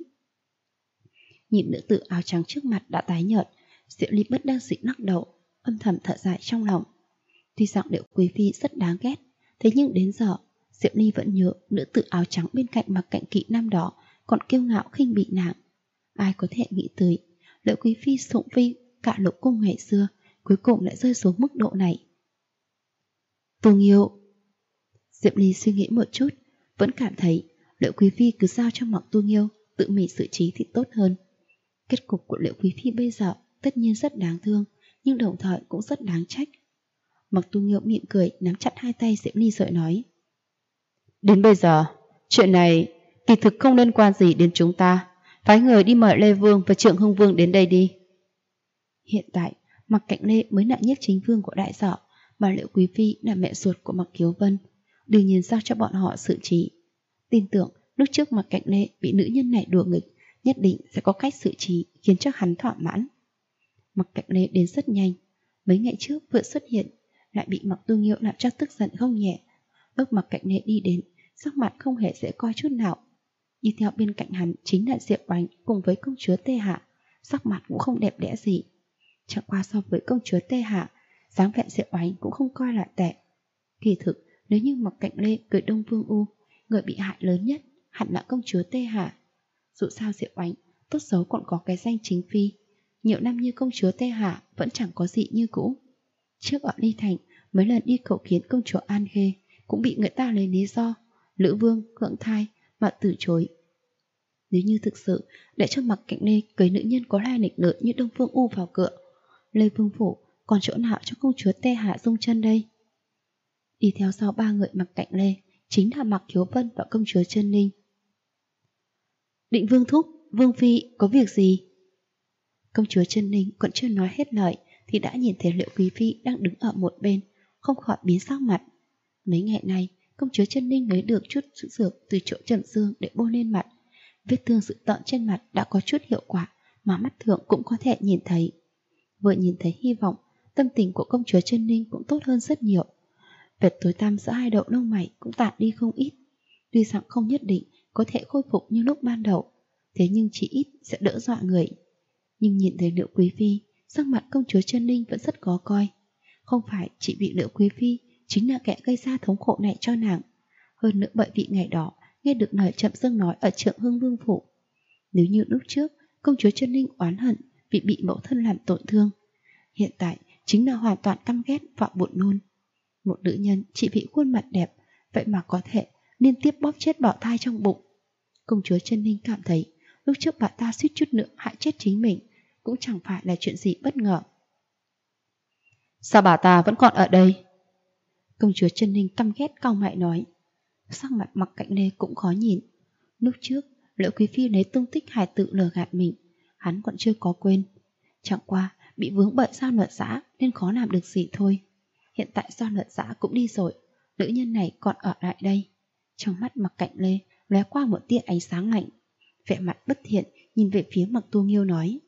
S1: Nhìn nữ tử áo trắng trước mặt đã tái nhợt, Diệu Ly bất đắc dĩ lắc đầu, âm thầm thở dài trong lòng. Tuy rằng Liễu Quý Phi rất đáng ghét, thế nhưng đến giờ Diệu Ly vẫn nhớ nữ tử áo trắng bên cạnh Mặc Cạnh Kỵ năm đó còn kiêu ngạo khinh bị nàng. Ai có thể nghĩ tới Liễu Quý Phi sủng phi cả lục cung ngày xưa cuối cùng lại rơi xuống mức độ này. Tu Nghiêu. Diệu Ly suy nghĩ một chút, vẫn cảm thấy Liễu Quý Phi cứ giao cho Mặc Tu Nghiêu tự mình xử trí thì tốt hơn. Kết cục của Liễu Quý Phi bây giờ tất nhiên rất đáng thương, nhưng đồng thời cũng rất đáng trách. Mặc Tu Nghiêu mỉm cười nắm chặt hai tay Diệu Ly rồi nói. Đến bây giờ, chuyện này kỳ thực không liên quan gì đến chúng ta. Phái người đi mời Lê Vương và Trượng Hưng Vương đến đây đi. Hiện tại, Mặc Cạnh Lê mới là nhiếp chính vương của Đại Sở, mà Liễu Quý Phi là mẹ ruột của Mặc Kiều Vân, đương nhiên giao cho bọn họ xử trí. Tin tưởng lúc trước Mặc Cạnh Lê bị nữ nhân này đùa nghịch, nhất định sẽ có cách xử trí khiến cho hắn thỏa mãn. Mặc Cạnh Lê đến rất nhanh, mấy ngày trước vừa xuất hiện lại bị Mặc Tu Nghiêu làm cho tức giận không nhẹ. Lúc Mặc Cạnh Lê đi đến, sắc mặt không hề dễ coi chút nào. Đi theo bên cạnh hắn chính là Diệu Oánh cùng với công chúa Tê Hạ, sắc mặt cũng không đẹp đẽ gì. Chẳng qua so với công chúa Tê Hạ, dáng vẻ Diệu Oánh cũng không coi là tệ. Kỳ thực, nếu như Mặc Cạnh Lê cưới Đông Vương U, người bị hại lớn nhất hẳn là công chúa Tê Hạ. Dù sao Diệu Oánh tốt xấu còn có cái danh chính phi, nhiều năm như công chúa Tê Hạ vẫn chẳng có gì như cũ. Trước ở Ly Thành, mấy lần đi cầu kiến công chúa An Khê cũng bị người ta lấy lý do Lữ Vương cưỡng thai mà từ chối. Nếu như thực sự để cho Mặc Cạnh Lê cưới nữ nhân có lai lịch lớn như Đông Phương U vào cửa, Lê Vương phủ còn chỗ nào cho công chúa Tê Hạ dung chân đây? Đi theo sau ba người Mặc Cạnh Lê chính là Mạc Khiếu Vân và công chúa Chân Ninh. Định Vương thúc, Vương phi có việc gì? Công chúa Chân Ninh còn chưa nói hết lời thì đã nhìn thấy Liễu Quý phi đang đứng ở một bên, không khỏi biến sắc mặt. Mấy ngày nay, công chúa Chân Ninh lấy được chút dược từ chỗ Trầm Dương để bôi lên mặt. Vết thương sự tợn trên mặt đã có chút hiệu quả mà mắt thường cũng có thể nhìn thấy. Vừa nhìn thấy hy vọng, tâm tình của công chúa Chân Ninh cũng tốt hơn rất nhiều. Vệt tối tăm giữa hai đầu lông mày cũng tản đi không ít. Tuy rằng không nhất định có thể khôi phục như lúc ban đầu, thế nhưng chỉ ít sẽ đỡ dọa người. Nhưng nhìn thấy Liễu Quý phi, sắc mặt công chúa Chân Ninh vẫn rất khó coi. Không phải chỉ vì Liễu Quý phi chính là kẻ gây ra thống khổ này cho nàng. Hơn nữa bởi vì ngày đó nghe được lời Trầm Dương nói ở Trượng Hưng Vương phủ. Nếu như lúc trước công chúa Chân Ninh oán hận vì bị mẫu thân làm tổn thương, hiện tại chính là hoàn toàn căm ghét và buồn nôn. Một nữ nhân chỉ vì khuôn mặt đẹp, vậy mà có thể liên tiếp bóp chết bào thai trong bụng. Công chúa Chân Ninh cảm thấy lúc trước bà ta suýt chút nữa hại chết chính mình cũng chẳng phải là chuyện gì bất ngờ. Sao bà ta vẫn còn ở đây? Công chúa Chân Ninh căm ghét cau mày nói. Sắc mặt Mặc Cạnh Lê cũng khó nhìn. Lúc trước Liễu Quý phi lấy tung tích hài tử lừa gạt mình, hắn còn chưa có quên. Chẳng qua bị vướng bởi Giao Luật Giã nên khó làm được gì thôi. Hiện tại Giao Luật Giã cũng đi rồi, nữ nhân này còn ở lại đây. Trong mắt Mặc Cạnh Lê lóe qua một tia ánh sáng lạnh, vẻ mặt bất thiện nhìn về phía Mặc Tu Nghiêu nói: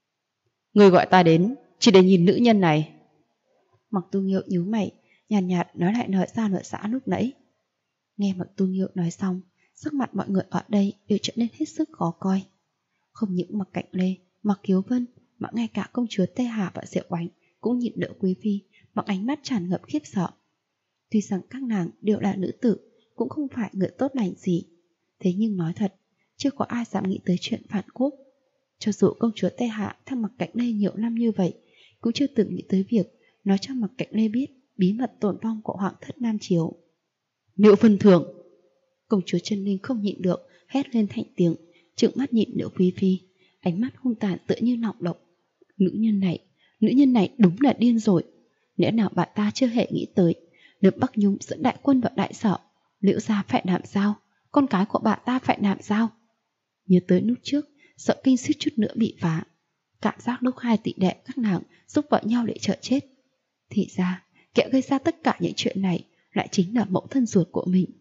S1: Người gọi ta đến chỉ để nhìn nữ nhân này. Mặc Tu Nghiêu nhíu mày, nhàn nhạt nói lại lời Giao Luật Giã lúc nãy. Nghe Mặc Tu Nghiêu nói xong, sắc mặt mọi người ở đây đều trở nên hết sức khó coi. Không những Mặc Cạnh Lê, Mặc Khiếu Vân mà ngay cả công chúa Tê Hà và Diệu Oánh cũng nhìn Liễu Quý phi bằng ánh mắt tràn ngập khiếp sợ. Tuy rằng các nàng đều là nữ tử, cũng không phải người tốt lành gì, thế nhưng nói thật, chưa có ai dám nghĩ tới chuyện phản quốc. Cho dù công chúa Tê Hạ theo Mặc Cạnh Lê nhiều năm như vậy, cũng chưa từng nghĩ tới việc nói cho Mặc Cạnh Lê biết bí mật tổn vong của Hoàng thất Nam Chiếu. Liễu Vân Thường! Công chúa Chân Ninh không nhịn được, hét lên thành tiếng, trừng mắt nhìn Liễu Quý phi, ánh mắt hung tàn tựa như nọng độc. Nữ nhân này đúng là điên rồi. Lẽ nào bà ta chưa hề nghĩ tới nếu Bắc Nhung dẫn đại quân vào Đại Sở, Liễu gia phải làm sao, con cái của bà ta phải làm sao? Nhớ tới lúc trước sợ kinh suýt chút nữa bị phá, cảm giác lúc hai tỷ đệ các nàng giúp vợ nhau để chờ chết. Thì ra kẻ gây ra tất cả những chuyện này lại chính là mẫu thân ruột của mình.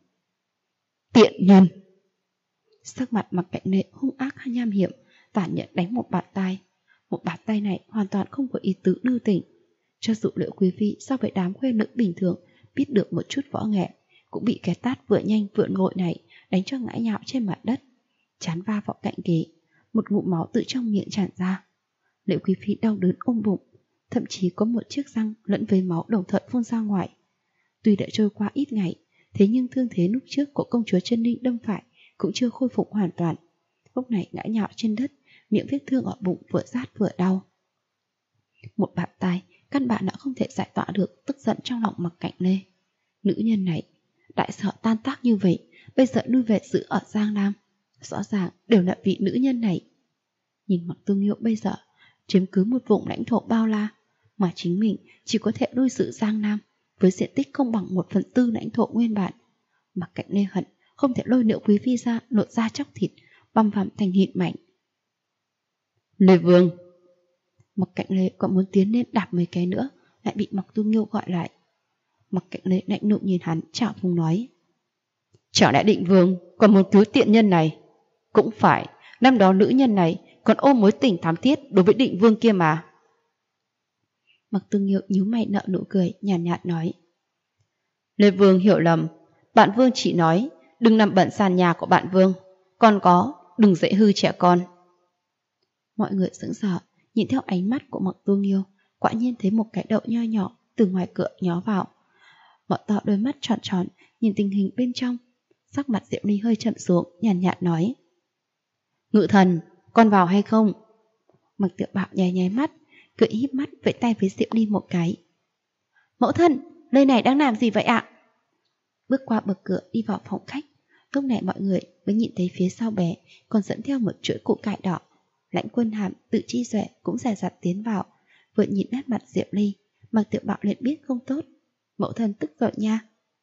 S1: Tiện nhân! Sắc mặt Mặc Cạnh Lê hung ác hay nham hiểm, tàn nhẫn đánh một bạt tay. Một bạt tay này hoàn toàn không có ý tứ lưu tình. Cho dù Liễu Quý phi so với đám khuê nữ bình thường biết được một chút võ nghệ, cũng bị cái tát vừa nhanh vừa ngội này đánh cho ngã nhào trên mặt đất, chán va vào cạnh ghế, một ngụm máu từ trong miệng tràn ra. Liễu Quý phi đau đớn ôm bụng, thậm chí có một chiếc răng lẫn với máu đồng thời phun ra ngoài. Tuy đã trôi qua ít ngày, thế nhưng thương thế lúc trước của công chúa Chân Ninh đâm phải cũng chưa khôi phục hoàn toàn. Lúc này ngã nhào trên đất, miệng vết thương ở bụng vừa rát vừa đau. Một bạt tai căn bản đã không thể giải tỏa được tức giận trong lòng Mặc Cạnh Lê. Nữ nhân này, Đại Sở tan tác như vậy, bây giờ lui về giữ ở Giang Nam, rõ ràng đều là vị nữ nhân này. Nhìn Mặc Tu Nghiêu bây giờ chiếm cứ một vùng lãnh thổ bao la, mà chính mình chỉ có thể lui giữ Giang Nam với diện tích không bằng 1/4 lãnh thổ nguyên bản. Mặc Cạnh Lê hận không thể lôi Liễu Quý phi ra lột da chóc thịt, băm vằm thành thịt mảnh. Lê Vương! Mặc Cạnh Lê còn muốn tiến lên đạp mấy cái nữa, lại bị Mặc Tu Nghiêu gọi lại. Mặc Cạnh Lê lạnh lùng nhìn hắn, trào phúng nói: Chẳng lẽ Định Vương còn muốn cứu tiện nhân này? Cũng phải, năm đó nữ nhân này còn ôm mối tình thắm thiết đối với Định Vương kia mà. Mặc Tu Nghiêu nhíu mày nở nụ cười, nhàn nhạt nói: Lê Vương hiểu lầm, bạn Vương chỉ nói đừng nằm bận sàn nhà của bạn Vương, còn có đừng dạy hư trẻ con. Mọi người sững sờ nhìn theo ánh mắt của Mặc Tu Nghiêu, quả nhiên thấy một cái đậu nho nhỏ từ ngoài cửa nhó vào. Mở to đôi mắt tròn tròn nhìn tình hình bên trong, sắc mặt Diệu Ly hơi chậm xuống, nhàn nhạt nói: Ngự thần, con vào hay không? Mặc Tiểu Bảo nháy nháy mắt, cười híp mắt vẫy tay với Diệu Ly một cái. Mẫu thân, nơi này đang làm gì vậy ạ? Bước qua bậc cửa đi vào phòng khách, lúc này mọi người mới nhìn thấy phía sau bé còn dẫn theo một chuỗi củ cải đỏ. Lãnh Quân Hàm, Tự Chi Duệ cũng dè dặt tiến vào, vừa nhìn nét mặt Diệu Ly, Mặc Tiểu Bảo liền biết không tốt. Mẫu thân tức giận nha,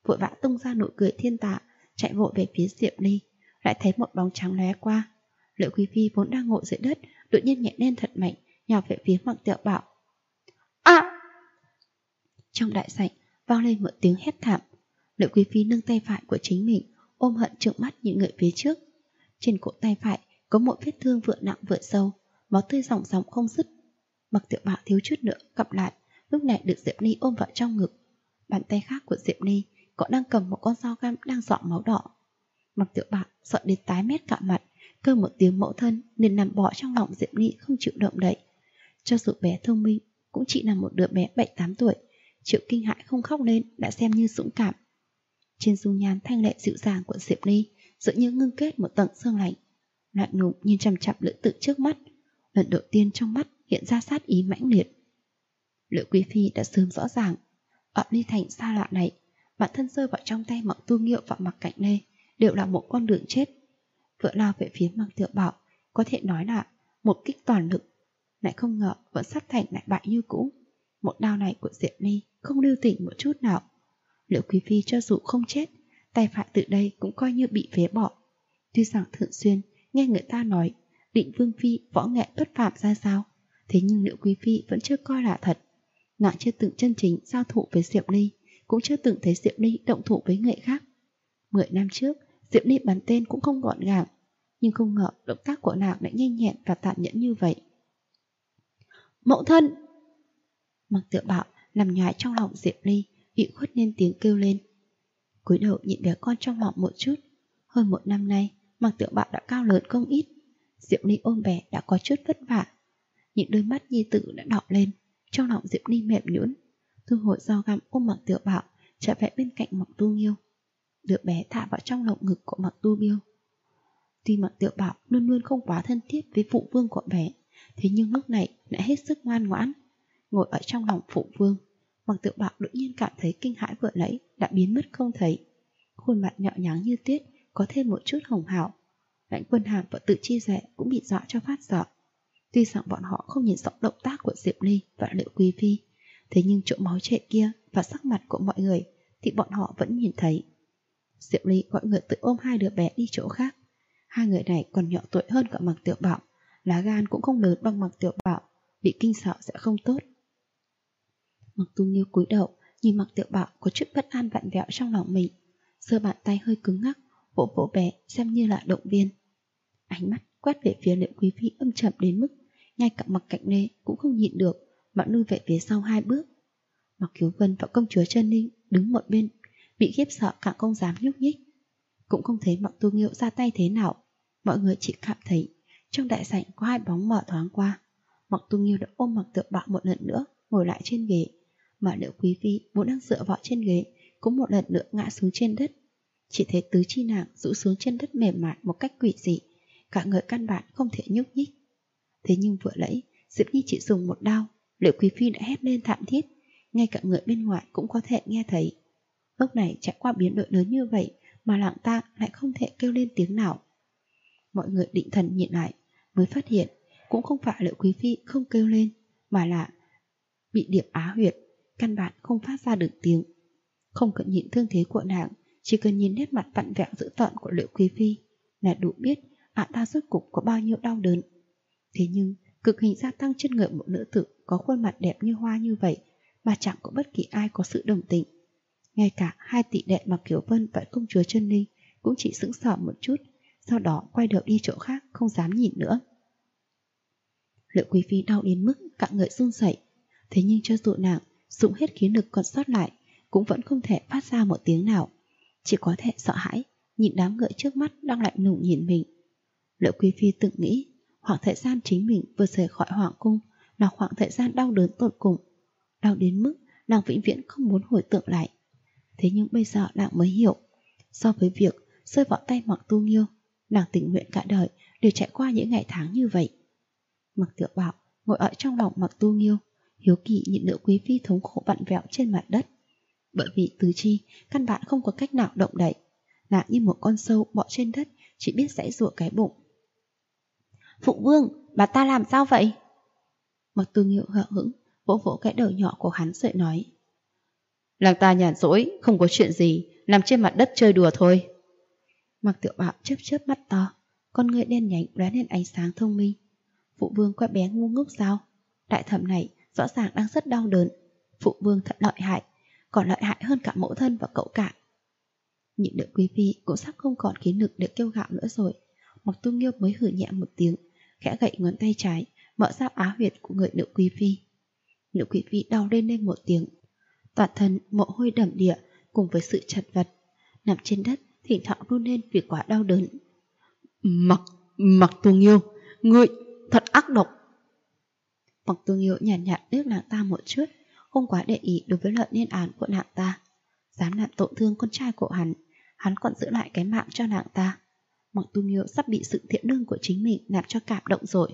S1: vội vã tung ra nụ cười thiên tạ, chạy vội về phía Diệp Ly, lại thấy một bóng trắng lóe qua. Liệu Quý Phi vốn đang ngồi dưới đất, đột nhiên nhảy lên thật mạnh, nhào về phía Mặc Tiểu Bảo. À! Trong đại sảnh vang lên một tiếng hét thảm. Liệu Quý Phi nâng tay phải của chính mình, ôm hận trợn mắt nhìn người phía trước. Trên cổ tay phải có một vết thương vừa nặng vừa sâu, máu tươi ròng ròng không dứt. Mặc Tiểu Bảo thiếu chút nữa cặp lại, lúc này được Diệp Ly ôm vào trong ngực. Bàn tay khác của Diệp Ly còn đang cầm một con dao găm đang dọn máu đỏ. Mặc Tiểu Bảo sợ đến tái mét cả mặt, kêu một tiếng mẫu thân nên nằm bò trong lòng Diệp Ly không chịu động đậy. Cho dù bé thông minh cũng chỉ là một đứa bé 7-8 tuổi, chịu kinh hãi không khóc lên đã xem như dũng cảm. Trên dung nhan thanh lệ dịu dàng của Diệp Ly dường như ngưng kết một tầng sương lạnh, lạnh lùng nhìn chằm chằm Lữ Tự trước mắt. Lần đầu tiên trong mắt hiện ra sát ý mãnh liệt. Lữ Quý Phi đã sớm rõ ràng, ở Ly Thành xa lạ này, bản thân rơi vào trong tay Mặc Tu Nghiêu và Mặc Cảnh Lê đều là một con đường chết. Vừa lao về phía Mặc Tiểu Bảo, có thể nói là một kích toàn lực, lại không ngờ vẫn sát thành lại bại như cũ. Một đao này của Diệp Ly không lưu tình một chút nào. Liễu Quý Phi cho dù không chết, tay phải từ đây cũng coi như bị phế bỏ. Tuy rằng thường xuyên nghe người ta nói Định Vương Phi võ nghệ bất phàm ra sao, thế nhưng Liễu Quý Phi vẫn chưa coi là thật. Nàng chưa từng chân chính giao thủ với Diệp Ly, cũng chưa từng thấy Diệp Ly động thủ với người khác. 10 năm trước, Diệp Ly bắn tên cũng không gọn gàng, nhưng không ngờ động tác của nàng lại nhanh nhẹn và tàn nhẫn như vậy. Mẫu thân! Mặc Tiểu Bảo nằm nhoài trong lòng Diệp Ly, ủy khuất nên tiếng kêu lên. Cúi đầu nhìn bé con trong lòng một chút. Hơn 1 năm nay, Mặc Tiểu Bảo đã cao lớn không ít. Diệp Ly ôm bé đã có chút vất vả. Những đôi mắt nhi tử đã đỏ lên, trong lòng Diệp Ly mềm nhũn, thu hồi dao găm ôm Mặc Tiểu Bảo trở về bên cạnh Mặc Tu Nghiêu. Đứa bé thả vào trong lồng ngực của Mặc Tu Nghiêu. Tuy Mặc Tiểu Bảo luôn luôn không quá thân thiết với phụ vương của bé, thế nhưng lúc này lại hết sức ngoan ngoãn, ngồi ở trong lòng phụ vương. Mặc Tiểu Bảo đột nhiên cảm thấy kinh hãi vừa nãy đã biến mất không thấy. Khuôn mặt nhỏ nhắn như tuyết có thêm một chút hồng hào. Lãnh Quân Hàm và Tự Chi Duệ cũng bị dọa cho phát sợ. Tuy rằng bọn họ không nhìn rõ động tác của Diệp Ly và Liễu Quý Phi, thế nhưng chỗ máu chảy kia và sắc mặt của mọi người thì bọn họ vẫn nhìn thấy. Diệp Ly gọi người tự ôm 2 đứa bé đi chỗ khác. 2 người này còn nhỏ tuổi hơn cả Mặc Tiểu Bảo, lá gan cũng không lớn bằng Mặc Tiểu Bảo, bị kinh sợ sẽ không tốt. Mặc Tu Nghiêu cúi đầu nhìn Mặc Tiểu Bảo có chút bất an vặn vẹo trong lòng mình, giơ bàn tay hơi cứng ngắc vỗ vỗ bé xem như là động viên. Ánh mắt quét về phía Liễu Quý Phi âm trầm đến mức ngay cả Mặc Cảnh Lê cũng không nhịn được mà lui về phía sau 2 bước. Mặc Kiều Vân và công chúa Trân Ninh đứng một bên, bị khiếp sợ càng không dám nhúc nhích. Cũng không thấy Mặc Tu Nghiêu ra tay thế nào, mọi người chỉ cảm thấy trong đại sảnh có 2 bóng mờ thoáng qua. Mặc Tu Nghiêu đã ôm Mặc Tiểu Bảo một lần nữa ngồi lại trên ghế, mà Liễu Quý Phi vốn đang dựa vào trên ghế cũng một lần nữa ngã xuống trên đất. Chỉ thấy tứ chi nàng rũ xuống trên đất mềm mại một cách quỷ dị, cả người căn bản không thể nhúc nhích. Thế nhưng vừa nãy Diệp Nhi chỉ dùng một đao, Liễu Quý Phi đã hét lên thảm thiết, ngay cả người bên ngoài cũng có thể nghe thấy. Lúc này trải qua biến đổi lớn như vậy mà làng ta lại không thể kêu lên tiếng nào. Mọi người định thần nhìn lại mới phát hiện cũng không phải Liễu Quý Phi không kêu lên, mà là bị điểm á huyệt, căn bản không phát ra được tiếng. Không cần nhìn thương thế của nàng, chỉ cần nhìn nét mặt vặn vẹo dữ tợn của Liễu Quý Phi là đủ biết ta rốt cục có bao nhiêu đau đớn. Thế nhưng cực hình gia tăng trên người một nữ tử có khuôn mặt đẹp như hoa như vậy mà chẳng có bất kỳ ai có sự đồng tình. Ngay cả 2 tỷ đệ Mặc Kiều Vân và công chúa Trân Ninh cũng chỉ sững sờ một chút, sau đó quay đầu đi chỗ khác không dám nhìn nữa. Liễu Quý Phi đau đến mức cả người run rẩy, thế nhưng cho dù nàng dùng hết khí lực còn sót lại cũng vẫn không thể phát ra một tiếng nào, chỉ có thể sợ hãi nhìn đám người trước mắt đang lạnh lùng nhìn mình. Liễu Quý Phi từng nghĩ khoảng thời gian chính mình vừa rời khỏi hoàng cung là khoảng thời gian đau đớn tột cùng, đau đến mức nàng vĩnh viễn không muốn hồi tưởng lại. Thế nhưng bây giờ nàng mới hiểu, so với việc rơi vào tay Mặc Tu Nghiêu, nàng tình nguyện cả đời đều trải qua những ngày tháng như vậy. Mặc Tiểu Bảo ngồi ở trong lòng Mặc Tu Nghiêu, hiếu kỳ nhìn Liễu Quý Phi thống khổ vặn vẹo trên mặt đất. Bởi vì tứ chi căn bản không có cách nào động đậy, nàng như một con sâu bò trên đất, chỉ biết giãy giụa cái bụng. Phụ vương, bà ta làm sao vậy? Mặc Tu Nghiêu hờ hững vỗ vỗ cái đầu nhỏ của hắn rồi nói.
S2: Làng ta nhàn rỗi, không có chuyện gì, nằm trên mặt đất chơi đùa thôi.
S1: Mạc Tiểu Bảo chớp chớp mắt to, con ngươi đen nhánh lóe lên ánh sáng thông minh. Phụ vương coi bé ngu ngốc sao? Đại thẩm này rõ ràng đang rất đau đớn. Phụ vương thật lợi hại, còn lợi hại hơn cả mẫu thân và cậu cả. Nhịn được quý phi cũng sắp không còn khí lực để kêu gạo nữa rồi. Mạc Tu Nghiêu mới hử nhẹ một tiếng, khẽ gậy ngón tay trái, mở ra á huyệt của người nữ quý phi. Nữ quý phi đau lên một tiếng, toàn thân mồ hôi đầm đìa cùng với sự chật vật, nằm trên đất thỉnh thoảng run lên vì quá đau đớn.
S2: Mạc Tu Nghiêu, ngươi thật ác độc.
S1: Mạc Tu Nghiêu nhàn nhạt liếc nàng ta một chút, không quá để ý đối với lời lên án của nàng ta. Dám làm tổn thương con trai của hắn còn giữ lại cái mạng cho nàng ta. Mạc Tu Nghiêu sắp bị sự thiện lương của chính mình làm cho cảm động rồi.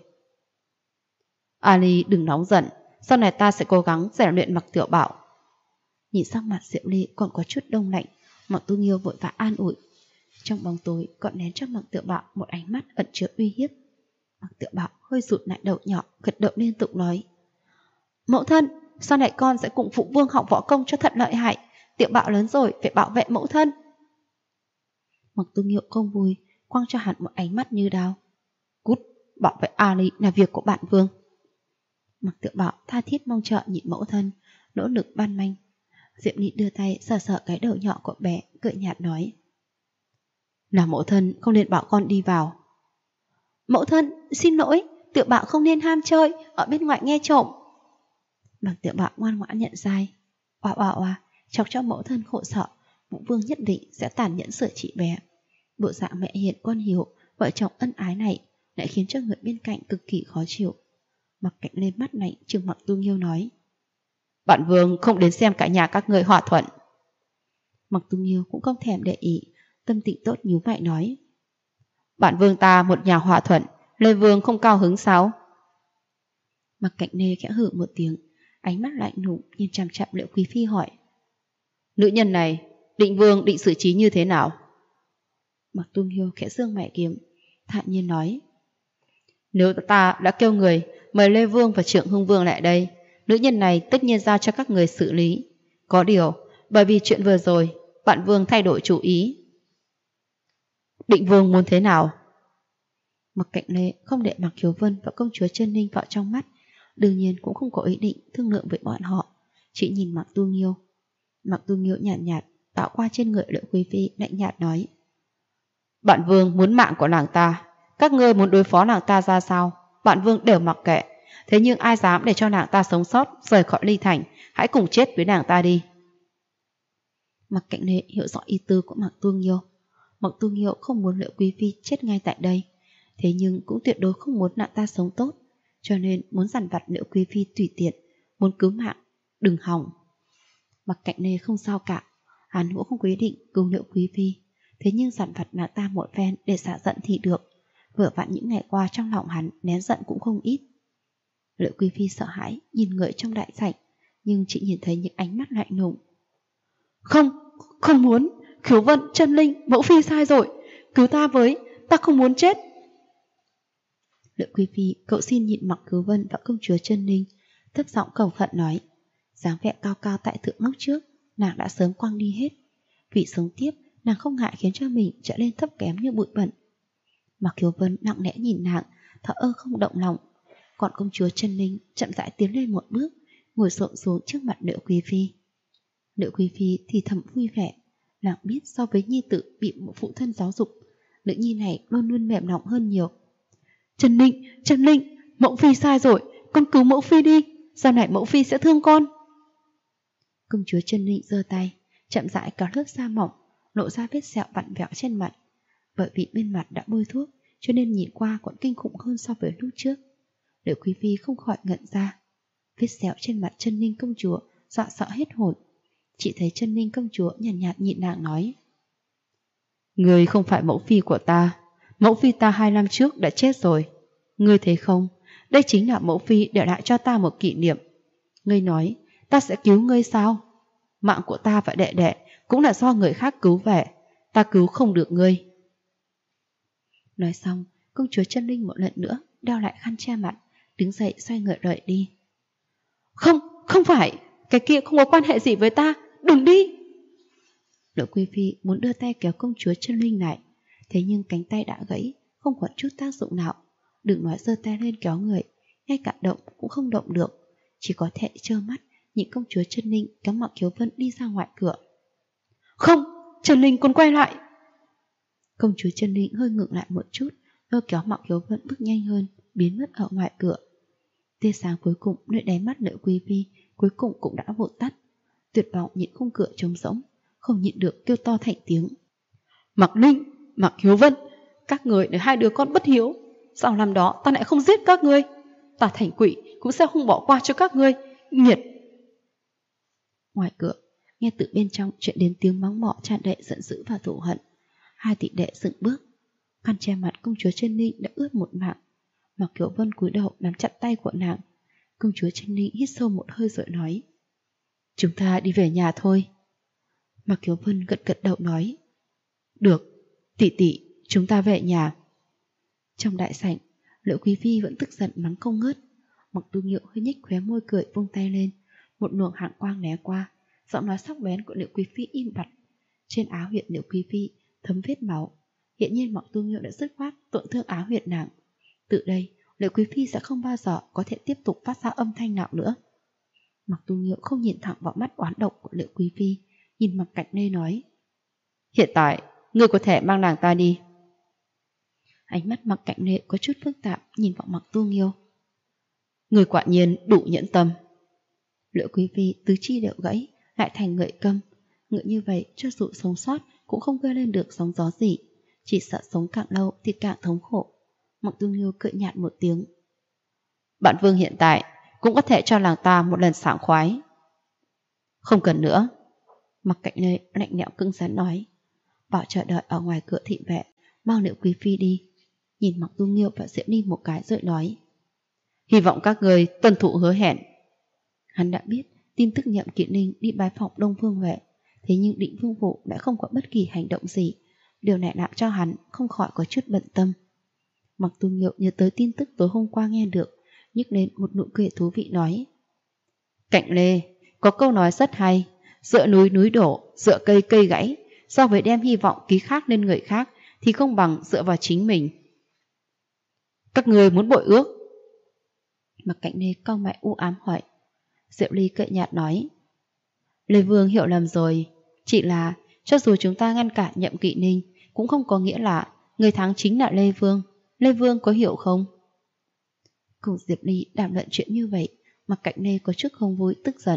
S2: Ali đừng nóng giận, sau này ta sẽ cố gắng rèn luyện Mạc Tiểu Bảo.
S1: Nhìn sắc mặt Diệu Ly còn có chút đông lạnh, Mạc Tu Nghiêu vội vã an ủi. Trong bóng tối còn nén cho Mạc Tiểu Bảo một ánh mắt ẩn chứa uy hiếp. Mạc Tiểu Bảo hơi rụt lại đầu nhỏ, gật đầu liên tục nói: Mẫu thân, sau này con sẽ cùng phụ vương học võ công cho thật lợi hại. Tiểu Bảo lớn rồi phải bảo vệ mẫu thân. Mạc Tu Nghiêu không vui, quăng cho hắn một ánh mắt như đao. Cút, bảo vệ Ali là việc của bạn vương. Mạc Tiểu Bảo tha thiết mong chờ nhịn mẫu thân, nỗ lực ban manh. Diệp Nị đưa tay sờ sờ cái đầu nhỏ của bé, cười nhạt nói: Là mẫu thân không nên bảo con đi vào. Mẫu thân, xin lỗi, Tiểu Bảo không nên ham chơi, ở bên ngoài nghe trộm. Mạc Tiểu Bảo ngoan ngoãn nhận sai. Chọc cho mẫu thân khổ sợ, Vũ Vương nhất định sẽ tàn nhẫn sửa trị bé. Bộ dạng mẹ hiền con hiếu, vợ chồng ân ái này lại khiến cho người bên cạnh cực kỳ khó chịu. Mặc Cạnh lên mắt lạnh trừng Mạc Tu Nghiêu nói:
S2: Bạn vương không đến xem cả nhà các người hòa thuận.
S1: Mạc Tu Nghiêu cũng không thèm để ý, tâm tình tốt nhíu mày nói:
S2: Bạn vương ta một nhà hòa thuận, Lê Vương không cao hứng sao?
S1: Mạc Cạnh Nê khẽ hử một tiếng, ánh mắt lạnh lùng nhìn chằm chằm Liễu Quý Phi hỏi:
S2: Nữ nhân này, Định Vương định xử trí như thế nào?
S1: Mạc Tu Nghiêu khẽ dương mày kiếm, thản nhiên nói:
S2: Nếu ta đã kêu người mời Lê Vương và Trượng Hưng Vương lại đây, nữ nhân này tất nhiên giao cho các người xử lý. Có điều, bởi vì chuyện vừa rồi, bạn Vương thay đổi chủ ý. Định Vương muốn thế nào?
S1: Mạc Cạnh Lê không để Mạc Khiếu Vân và công chúa Chân Ninh vào trong mắt, đương nhiên cũng không có ý định thương lượng với bọn họ, chỉ nhìn Mạc Tu Nghiêu. Mạc Tu Nghiêu nhàn nhạt tạo qua trên người Liễu Quý Phi, lạnh nhạt nói:
S2: Bạn Vương muốn mạng của nàng ta, các ngươi muốn đối phó nàng ta ra sao, bạn Vương đều mặc kệ. Thế nhưng ai dám để cho nàng ta sống sót rời khỏi Ly Thành, hãy cùng chết với nàng ta đi.
S1: Mạc Cạnh Lê hiểu rõ ý tứ của Mạc Tu Nghiêu. Mạc Tu Nghiêu không muốn Liễu Quý Phi chết ngay tại đây, thế nhưng cũng tuyệt đối không muốn nàng ta sống tốt, cho nên muốn dằn vặt Liễu Quý Phi tùy tiện, muốn cứu mạng, đừng hòng. Mạc Cạnh Lê không sao cả, hắn cũng không quyết định cứu Liễu Quý Phi, thế nhưng dằn vặt nàng ta một phen để xả giận thì được. Vừa vặn những ngày qua trong lòng hắn nén giận cũng không ít. Liễu Quý Phi sợ hãi nhìn người trong đại sảnh, nhưng chỉ nhìn thấy những ánh mắt lạnh lùng. Không muốn, Khiếu Vân, Chân Linh, mẫu phi sai rồi, cứu ta với, ta không muốn chết. Liễu Quý Phi cậu xin nhịn Mạc Khiếu Vân và công chúa Chân Linh, thấp giọng cầu khẩn nói. Dáng vẻ cao cao tại thượng lúc trước, nàng đã sớm quăng đi hết. Vì sống tiếp, nàng không ngại khiến cho mình trở lên thấp kém như bụi bẩn. Mạc Khiếu Vân nặng nẽ nhìn nàng, thở ơ không động lòng. Còn công chúa Chân Linh chậm rãi tiến lên một bước, ngồi xổm xuống trước mặt Liễu Quý Phi. Liễu Quý Phi thì thầm vui vẻ, nàng biết so với nhi tử bị một phụ thân giáo dục, nữ nhi này luôn luôn mềm lòng hơn nhiều. Chân Linh, mẫu phi sai rồi, con cứu mẫu phi đi, sau này mẫu phi sẽ thương con. Công chúa Chân Linh giơ tay, chậm rãi kéo lớp da mỏng, lộ ra vết sẹo vặn vẹo trên mặt. Bởi vì bên mặt đã bôi thuốc, cho nên nhìn qua còn kinh khủng hơn so với lúc trước. Liễu Quý Phi không khỏi ngẩn ra. Vết sẹo trên mặt Chân Linh công chúa dọa sợ hết hồn. Chỉ thấy Chân Linh công chúa nhàn nhạt nhịn nàng nói: Ngươi không phải mẫu phi của ta, mẫu phi ta 2 năm trước đã chết rồi. Ngươi thấy không, đây chính là mẫu phi để lại cho ta một kỷ niệm. Ngươi nói ta sẽ cứu ngươi sao? Mạng của ta và đệ đệ cũng là do người khác cứu về, ta cứu không được ngươi. Nói xong, công chúa Chân Linh một lần nữa đeo lại khăn che mặt, đứng dậy xoay người rời đi. Không phải, cái kia không có quan hệ gì với ta,
S2: đừng đi.
S1: Lỗ Quý Phi muốn đưa tay kéo công chúa Chân Linh lại, thế nhưng cánh tay đã gãy, không còn chút tác dụng nào. Đừng nói giơ tay lên kéo người, ngay cả động cũng không động được, chỉ có thể trơ mắt nhìn công chúa Chân Linh kéo Mạc Khiếu Vân đi ra ngoài cửa.
S2: Không, Chân Linh còn quay lại.
S1: Công chúa Chân Linh hơi ngừng lại một chút, lôi kéo Mạc Khiếu Vân bước nhanh hơn, biến mất ở ngoài cửa. Tia sáng cuối cùng nơi đáy mắt Lỗ Quý Phi cuối cùng cũng đã vụt tắt. Tuyệt vọng nhìn khung cửa trống rỗng, không nhịn được kêu to thành tiếng.
S2: Mạc Linh, Mạc Khiếu Vân, các người để hai đứa con bất hiếu, sao năm đó ta lại không giết các ngươi? Ta thành quỷ cũng sẽ không bỏ qua cho các ngươi, nghiệt.
S1: Ngoài cửa, nghe từ bên trong chuyện đến tiếng mắng mỏ tràn đầy giận dữ và thù hận. Hai tỷ đệ dựng bước, khăn che mặt công chúa Chân Linh đã ướt một mảng. Mạc Khiếu Vân cúi đầu nắm chặt tay của nàng. Công chúa Chân Linh hít sâu một hơi rồi nói:
S2: Chúng ta đi về nhà thôi.
S1: Mạc Khiếu Vân gật gật đầu nói:
S2: Được, tỷ tỷ, chúng ta về nhà.
S1: Trong đại sảnh, Lỗ Quý Phi vẫn tức giận mắng không ngớt. Mạc Tu Nghiệu hơi nhếch khóe môi cười vung tay lên, một luồng hạng quang né qua, giọng nói sắc bén của Lỗ Quý Phi im bặt. Trên áo huyệt Lỗ Quý Phi thấm vết máu, hiện nhiên Mạc Tu Nghiệu đã dứt khoát tổn thương áo huyệt nàng. Từ đây, Lỗ Quý Phi sẽ không bao giờ có thể tiếp tục phát ra âm thanh nào nữa. Mạc Tu Nghiệu không nhìn thẳng vào mắt oán độc của Lỗ Quý Phi, nhìn Mạc Cạnh Lê nói:
S2: Hiện tại, ngươi có thể mang nàng ta đi.
S1: Ánh mắt Mạc Cạnh Lê có chút phức tạp nhìn vào Mạc Tu Nghiêu.
S2: Ngươi quả nhiên đủ nhẫn tâm.
S1: Lỗ Quý Phi tứ chi đều gãy, lại thành người câm. Ngựa như vậy cho dù sống sót cũng không gây lên được sóng gió gì, chỉ sợ sống càng lâu thì càng thống khổ. Mạc Tu Nghiêu cười nhạt một tiếng:
S2: Bản vương hiện tại cũng có thể cho nàng ta một lần sảng khoái. Không cần nữa.
S1: Mạc Cạnh Lê lạnh lẽo cứng rắn nói. Bảo chờ đợi ở ngoài cửa thị vệ, mang Lỗ Quý Phi đi. Nhìn Mạc Tu Nghiêu và Diễm Ni một cái rồi nói:
S2: Hy vọng các người tuân thủ hứa hẹn.
S1: Hắn đã biết tin tức Nhậm Kỵ Ninh đi bái phỏng Đông Phương Vệ, thế nhưng Định Vương Phủ đã không có bất kỳ hành động gì. Điều này làm cho hắn không khỏi có chút bận tâm. Mạc Tu Nghiêu nhớ tới tin tức tối hôm qua nghe được, nhếch lên một nụ cười thú vị nói:
S2: Cạnh Lê có câu nói rất hay: dựa núi núi đổ, dựa cây cây gãy. So với đem hy vọng ký khác lên người khác thì không bằng dựa vào chính mình. Các người muốn bội ước?
S1: Mạc Cạnh Lê cau mày u ám hỏi.
S2: Diệu Ly cậy nhạt nói: Lê Vương hiểu lầm rồi. Chỉ là cho dù chúng ta ngăn cản Nhậm Kỵ Ninh cũng không có nghĩa là người thắng chính là Lê Vương. Lê Vương có hiểu không?
S1: Cùng Diệp Ly đàm luận chuyện như vậy, Mạc Cạnh Lê có chút không vui tức giận.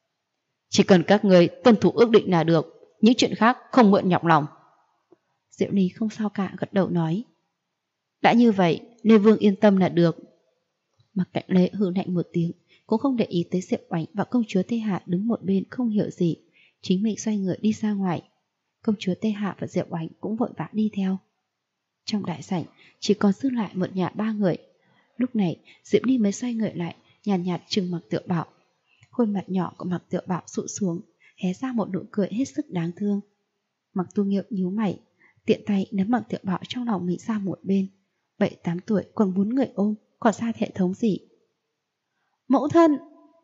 S2: Chỉ cần các người tuân thủ ước định là được, những chuyện khác không mượn nhọc lòng.
S1: Diệu Ly không sao cả gật đầu nói:
S2: Đã như vậy, Lê Vương yên tâm là được.
S1: Mạc Cạnh Lê hừ lạnh một tiếng, cũng không để ý tới Diệp Oánh và công chúa Tê Hạ đứng một bên không hiểu gì, chính mình xoay người đi ra ngoài. Công chúa Tê Hạ và Diệp Oánh cũng vội vã đi theo. Trong đại sảnh chỉ còn dư lại một nhà ba người. Lúc này Diệp Ly mới xoay người lại, nhàn nhạt trừng Mạc Tiểu Bảo. Khuôn mặt nhỏ của Mạc Tiểu Bảo sụ xuống, hé ra một nụ cười hết sức đáng thương. Mạc Tu Nghiêu nhíu mày, tiện tay ném Mạc Tiểu Bảo trong lòng mình ra một bên. 7-8 tuổi còn muốn người ôm, còn ra hệ thống gì?
S2: Mẫu thân!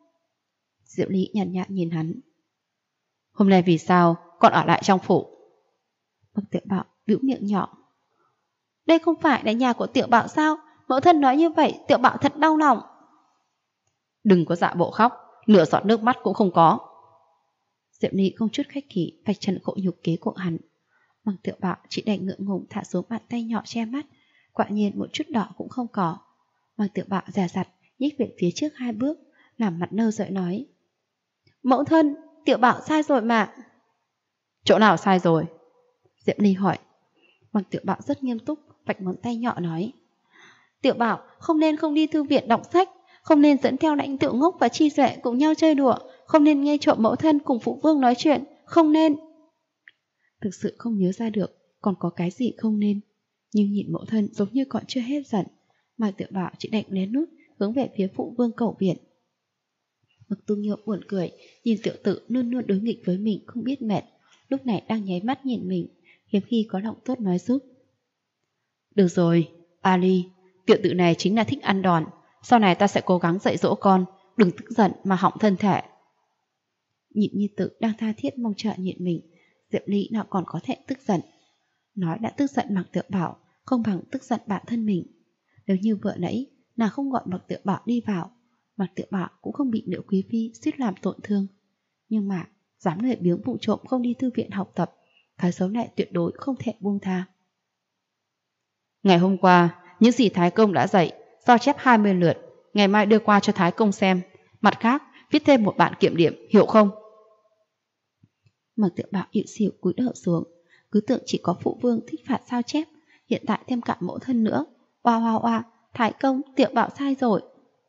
S1: Diệu Ly nhàn nhạt nhìn hắn.
S2: Hôm nay vì sao còn ở lại trong phủ?
S1: Mạc Tiểu Bảo bĩu miệng nhỏ. Đây không phải là nhà của Tiểu Bảo sao? Mẫu thân nói như vậy, Tiểu Bảo thật đau lòng.
S2: Đừng có dạ bộ khóc, nửa giọt nước mắt cũng không có.
S1: Diệu Ly không chút khách khí vạch trần khổ nhục kế của hắn. Mạc Tiểu Bảo chỉ đành ngượng ngùng thả xuống bàn tay nhỏ che mắt, quả nhiên một chút đỏ cũng không có. Mạc Tiểu Bảo dè dặt nhích về phía trước 2 bước, làm mặt nơ dợi nói: Mẫu thân, Tiểu Bảo sai rồi mà.
S2: Chỗ nào sai rồi?
S1: Diệu Ly hỏi. Mạc Tiểu Bảo rất nghiêm túc vạch ngón tay nhỏ nói: Tiểu Bảo không nên không đi thư viện đọc sách, không nên dẫn theo Lãnh Tiểu Ngốc và Chi Duệ cùng nhau chơi đùa, không nên nghe trộm mẫu thân cùng phụ vương nói chuyện, không nên. Thực sự không nhớ ra được còn có cái gì không nên, nhưng nhìn mẫu thân giống như còn chưa hết giận. Mạc Tiểu Bảo chỉ đành lén lút hướng về phía phụ vương cầu viện. Mạc Tu Nghiêu buồn cười, nhìn tiểu tử luôn luôn đối nghịch với mình không biết mệt, lúc này đang nháy mắt nhìn mình, hiếm khi có lòng tốt nói giúp.
S2: Được rồi, Ali, tiểu tử này chính là thích ăn đòn, sau này ta sẽ cố gắng dạy dỗ con, đừng tức giận mà hỏng thân thể.
S1: Nhịn Nhi Tử đang tha thiết mong chờ nhịn mình, Diệp Ly nào còn có thể tức giận. Nói đã tức giận Mạc Tiểu Bảo, không bằng tức giận bản thân mình. Nếu như vừa nãy nàng không gọi Mạc Tiểu Bảo đi vào, Mạc Tiểu Bảo cũng không bị Liễu Quý Phi suýt làm tổn thương. Nhưng mà dám lười biếng vụ trộm không đi thư viện học tập, cái xấu này tuyệt đối không thể buông tha.
S2: Ngày hôm qua, những gì Thái Công đã dạy, sao chép 20 lượt, ngày mai đưa qua cho Thái Công xem. Mặt khác, viết thêm một bản kiểm điểm, hiểu không?
S1: Mạc Tiểu Bảo ịu xìu cúi đầu xuống, cứ tưởng chỉ có phụ vương thích phạt sao chép, hiện tại thêm cả mẫu thân nữa. Oa oa oa, Thái Công, Tiểu Bảo sai rồi.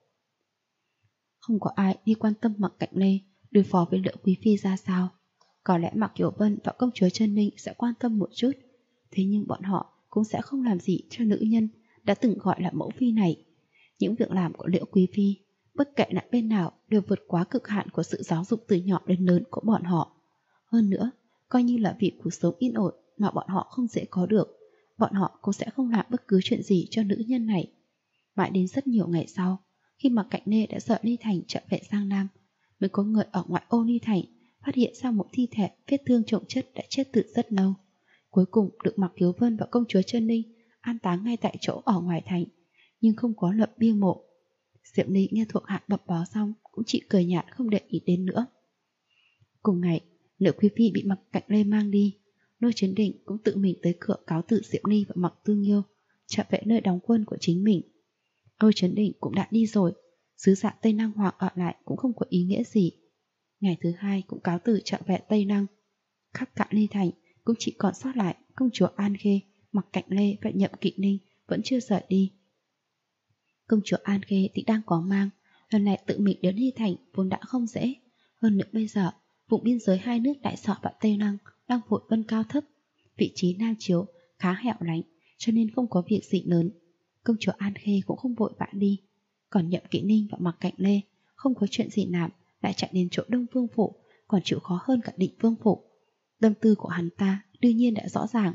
S1: Không có ai đi quan tâm Mạc Cạnh Lê đối phó với Liễu Quý Phi ra sao. Có lẽ Mạc Kiều Vân và công chúa Trân Ninh sẽ quan tâm một chút, thế nhưng bọn họ cũng sẽ không làm gì cho nữ nhân đã từng gọi là mẫu phi này. Những việc làm của Liễu Quý Phi, bất kể là bên nào, đều vượt quá cực hạn của sự giáo dục từ nhỏ đến lớn của bọn họ. Hơn nữa, coi như là vì cuộc sống yên ổn mà bọn họ không dễ có được, bọn họ cũng sẽ không làm bất cứ chuyện gì cho nữ nhân này. Mãi đến rất nhiều ngày sau, khi mà Cạnh Nê đã rời Ly Thành trở về Giang Nam, mới có người ở ngoại ô Ly Thành phát hiện ra một thi thể vết thương chồng chất đã chết từ rất lâu. Cuối cùng được Mạc Kiều Vân và công chúa Trân Ninh an táng ngay tại chỗ ở ngoài thành, nhưng không có lập bia mộ. Diệp Ly nghe thuộc hạ bập bó xong cũng chỉ cười nhạt không để ý đến nữa. Cùng ngày, Liễu Quý Phi bị Mạc Cạnh Lê mang đi, Lôi Chấn Định cũng tự mình tới cửa cáo từ Diệp Ly và Mạc Tư Nghiêu trở về nơi đóng quân của chính mình. Lôi Chấn Định cũng đã đi rồi, sứ giả Tây Năng Hoàng ở lại cũng không có ý nghĩa gì. Ngày thứ hai cũng cáo từ trở về Tây Năng. Khắp cả Ly Thành cũng chỉ còn sót lại công chúa An Khê, Mạc Cạnh Lê và Nhậm Kỵ Ninh vẫn chưa rời đi. Công chúa An Khê thì đang có mang, lần này tự mình đến Ly Thành vốn đã không dễ. Hơn nữa bây giờ, vùng biên giới hai nước Đại Sở và Tây Năng đang vội vân cao thấp, vị trí Nam Chiếu khá hẻo lánh, cho nên không có việc gì lớn. Công chúa An Khê cũng không vội vã đi. Còn Nhậm Kỵ Ninh và Mạc Cạnh Lê không có chuyện gì làm, lại chạy đến chỗ Đông Vương Phủ, còn chịu khó hơn cả Định Vương Phủ. Tâm tư của hắn ta đương nhiên đã rõ ràng.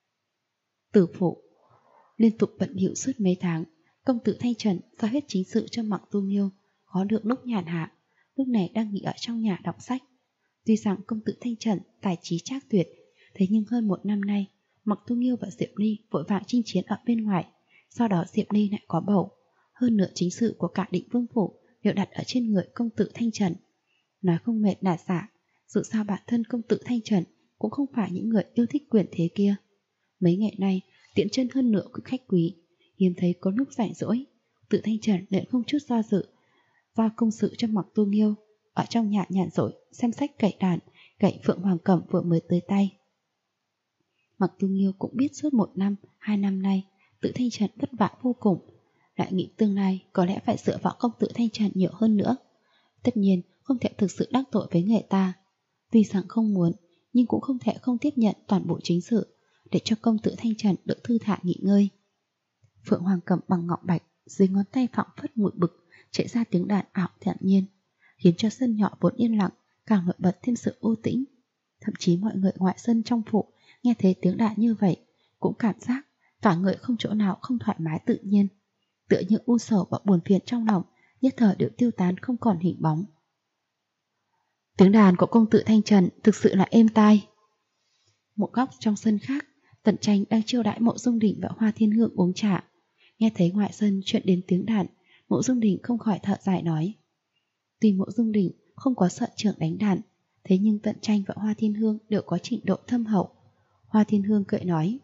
S1: Tử Phủ liên tục bận bịu suốt mấy tháng, công tử Thanh Trần giao hết chính sự cho Mạc Tu Nghiêu, có được lúc nhàn hạ, lúc này đang nghỉ ở trong nhà đọc sách. Tuy rằng công tử Thanh Trần tài trí trác tuyệt, thế nhưng hơn một năm nay, Mạc Tu Nghiêu và Diệp Ly vội vàng chinh chiến ở bên ngoài, sau đó Diệp Ly lại có bầu. Hơn nữa chính sự của cả Định Vương Phủ đều đặt ở trên người công tử Thanh Trần. Nói không mệt là giả, dù sao bản thân công tử Thanh Trần cũng không phải những người yêu thích quyền thế kia. Mấy ngày nay, tiện chân hơn nửa của khách quý, hiếm thấy có lúc rảnh rỗi, tự Thanh Trần liền không chút do dự giao công sự cho Mạc Tu Nghiêu, ở trong nhà nhàn rỗi xem sách cậy đàn, cậy Phượng Hoàng Cẩm vừa mới tới tay. Mạc Tu Nghiêu cũng biết suốt 1 năm, 2 năm nay, tự Thanh Trần vất vả vô cùng, lại nghĩ tương lai có lẽ phải dựa vào công tử Thanh Trần nhiều hơn nữa. Tất nhiên không thể thực sự đắc tội với người ta, tuy rằng không muốn, nhưng cũng không thể không tiếp nhận toàn bộ chính sự, để cho công tử Thanh Trần được thư thả nghỉ ngơi. Phượng Hoàng Cẩm bằng ngọc bạch, dưới ngón tay phảng phất mùi bực, chạy ra tiếng đàn ảo tự nhiên, khiến cho sân nhỏ vốn yên lặng càng nổi bật thêm sự u tĩnh. Thậm chí mọi người ngoại sân trong phủ nghe thấy tiếng đàn như vậy, cũng cảm giác cả người không chỗ nào không thoải mái tự nhiên, tựa như u sầu và buồn phiền trong lòng nhất thời đều tiêu tán không còn hình bóng. Tiếng đàn của công tử Thanh Trần thực sự là êm tai. Một góc trong sân khác, Tần Tranh đang chiêu đãi Mộ Dung Đình và Hoa Thiên Hương uống trà. Nghe thấy ngoại sân chuyện đến tiếng đàn, Mộ Dung Đình không khỏi thở dài nói. Tuy Mộ Dung Đình không có sở trường đánh đàn, thế nhưng Tần Tranh và Hoa Thiên Hương đều có trình độ thâm hậu. Hoa Thiên Hương cười nói.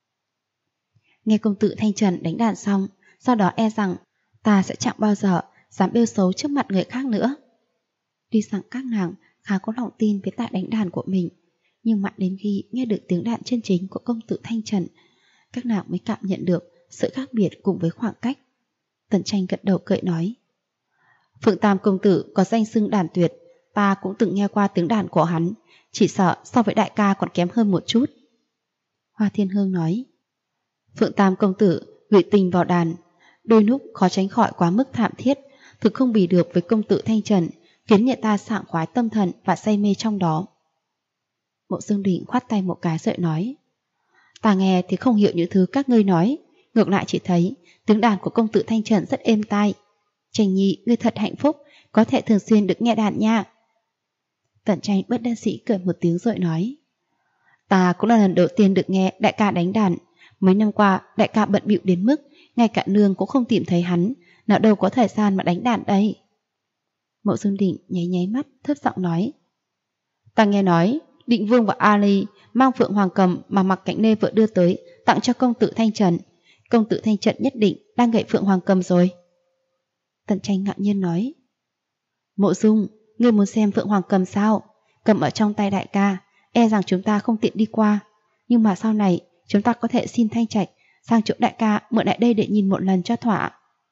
S1: Nghe công tử Thanh Trần đánh đàn xong, sau đó e rằng ta sẽ chẳng bao giờ dám bêu xấu trước mặt người khác nữa. Tuy rằng các nàng khá có lòng tin với tài đánh đàn của mình, nhưng mãi đến khi nghe được tiếng đàn chân chính của công tử Thanh Trần, các nàng mới cảm nhận được sự khác biệt cùng với khoảng cách. Tần Tranh gật đầu cười nói. Phượng Tam công tử có danh xưng đàn tuyệt, ta cũng từng nghe qua tiếng đàn của hắn, chỉ sợ so với đại ca còn kém hơn một chút. Hoa Thiên Hương nói. Phượng Tam công tử gửi tình vào đàn, đôi lúc khó tránh khỏi quá mức thảm thiết, thực không bì được với công tử Thanh Trần, khiến người ta sảng khoái tâm thần và say mê trong đó. Mộ Dương Đình khoát tay một cái rồi nói. Ta nghe thì không hiểu những thứ các ngươi nói, ngược lại chỉ thấy tiếng đàn của công tử Thanh Trần rất êm tai. Tranh Nhi, ngươi thật hạnh phúc, có thể thường xuyên được nghe đàn nha. Tận Tranh bất đắc dĩ cười một tiếng rồi nói: Ta cũng là lần đầu tiên được nghe đại ca đánh đàn. Mấy năm qua đại ca bận bịu đến mức ngay cả nương cũng không tìm thấy hắn, nào đâu có thời gian mà đánh đàn đây. Mộ Dung Định nháy nháy mắt, thấp giọng nói: Ta nghe nói Định Vương và Ali mang Phượng Hoàng Cầm mà Mạc Cảnh Lê vừa đưa tới tặng cho công tử Thanh Trần. Công tử Thanh Trần nhất định đang gậy Phượng Hoàng Cầm rồi. Tận Tranh ngạc nhiên nói: Mộ Dung, ngươi muốn xem Phượng Hoàng Cầm sao? Cầm ở trong tay đại ca, e rằng chúng ta không tiện đi qua. Nhưng mà sau này chúng ta có thể xin Thanh Trạch sang chỗ đại ca mượn lại đây để nhìn một lần cho thỏa.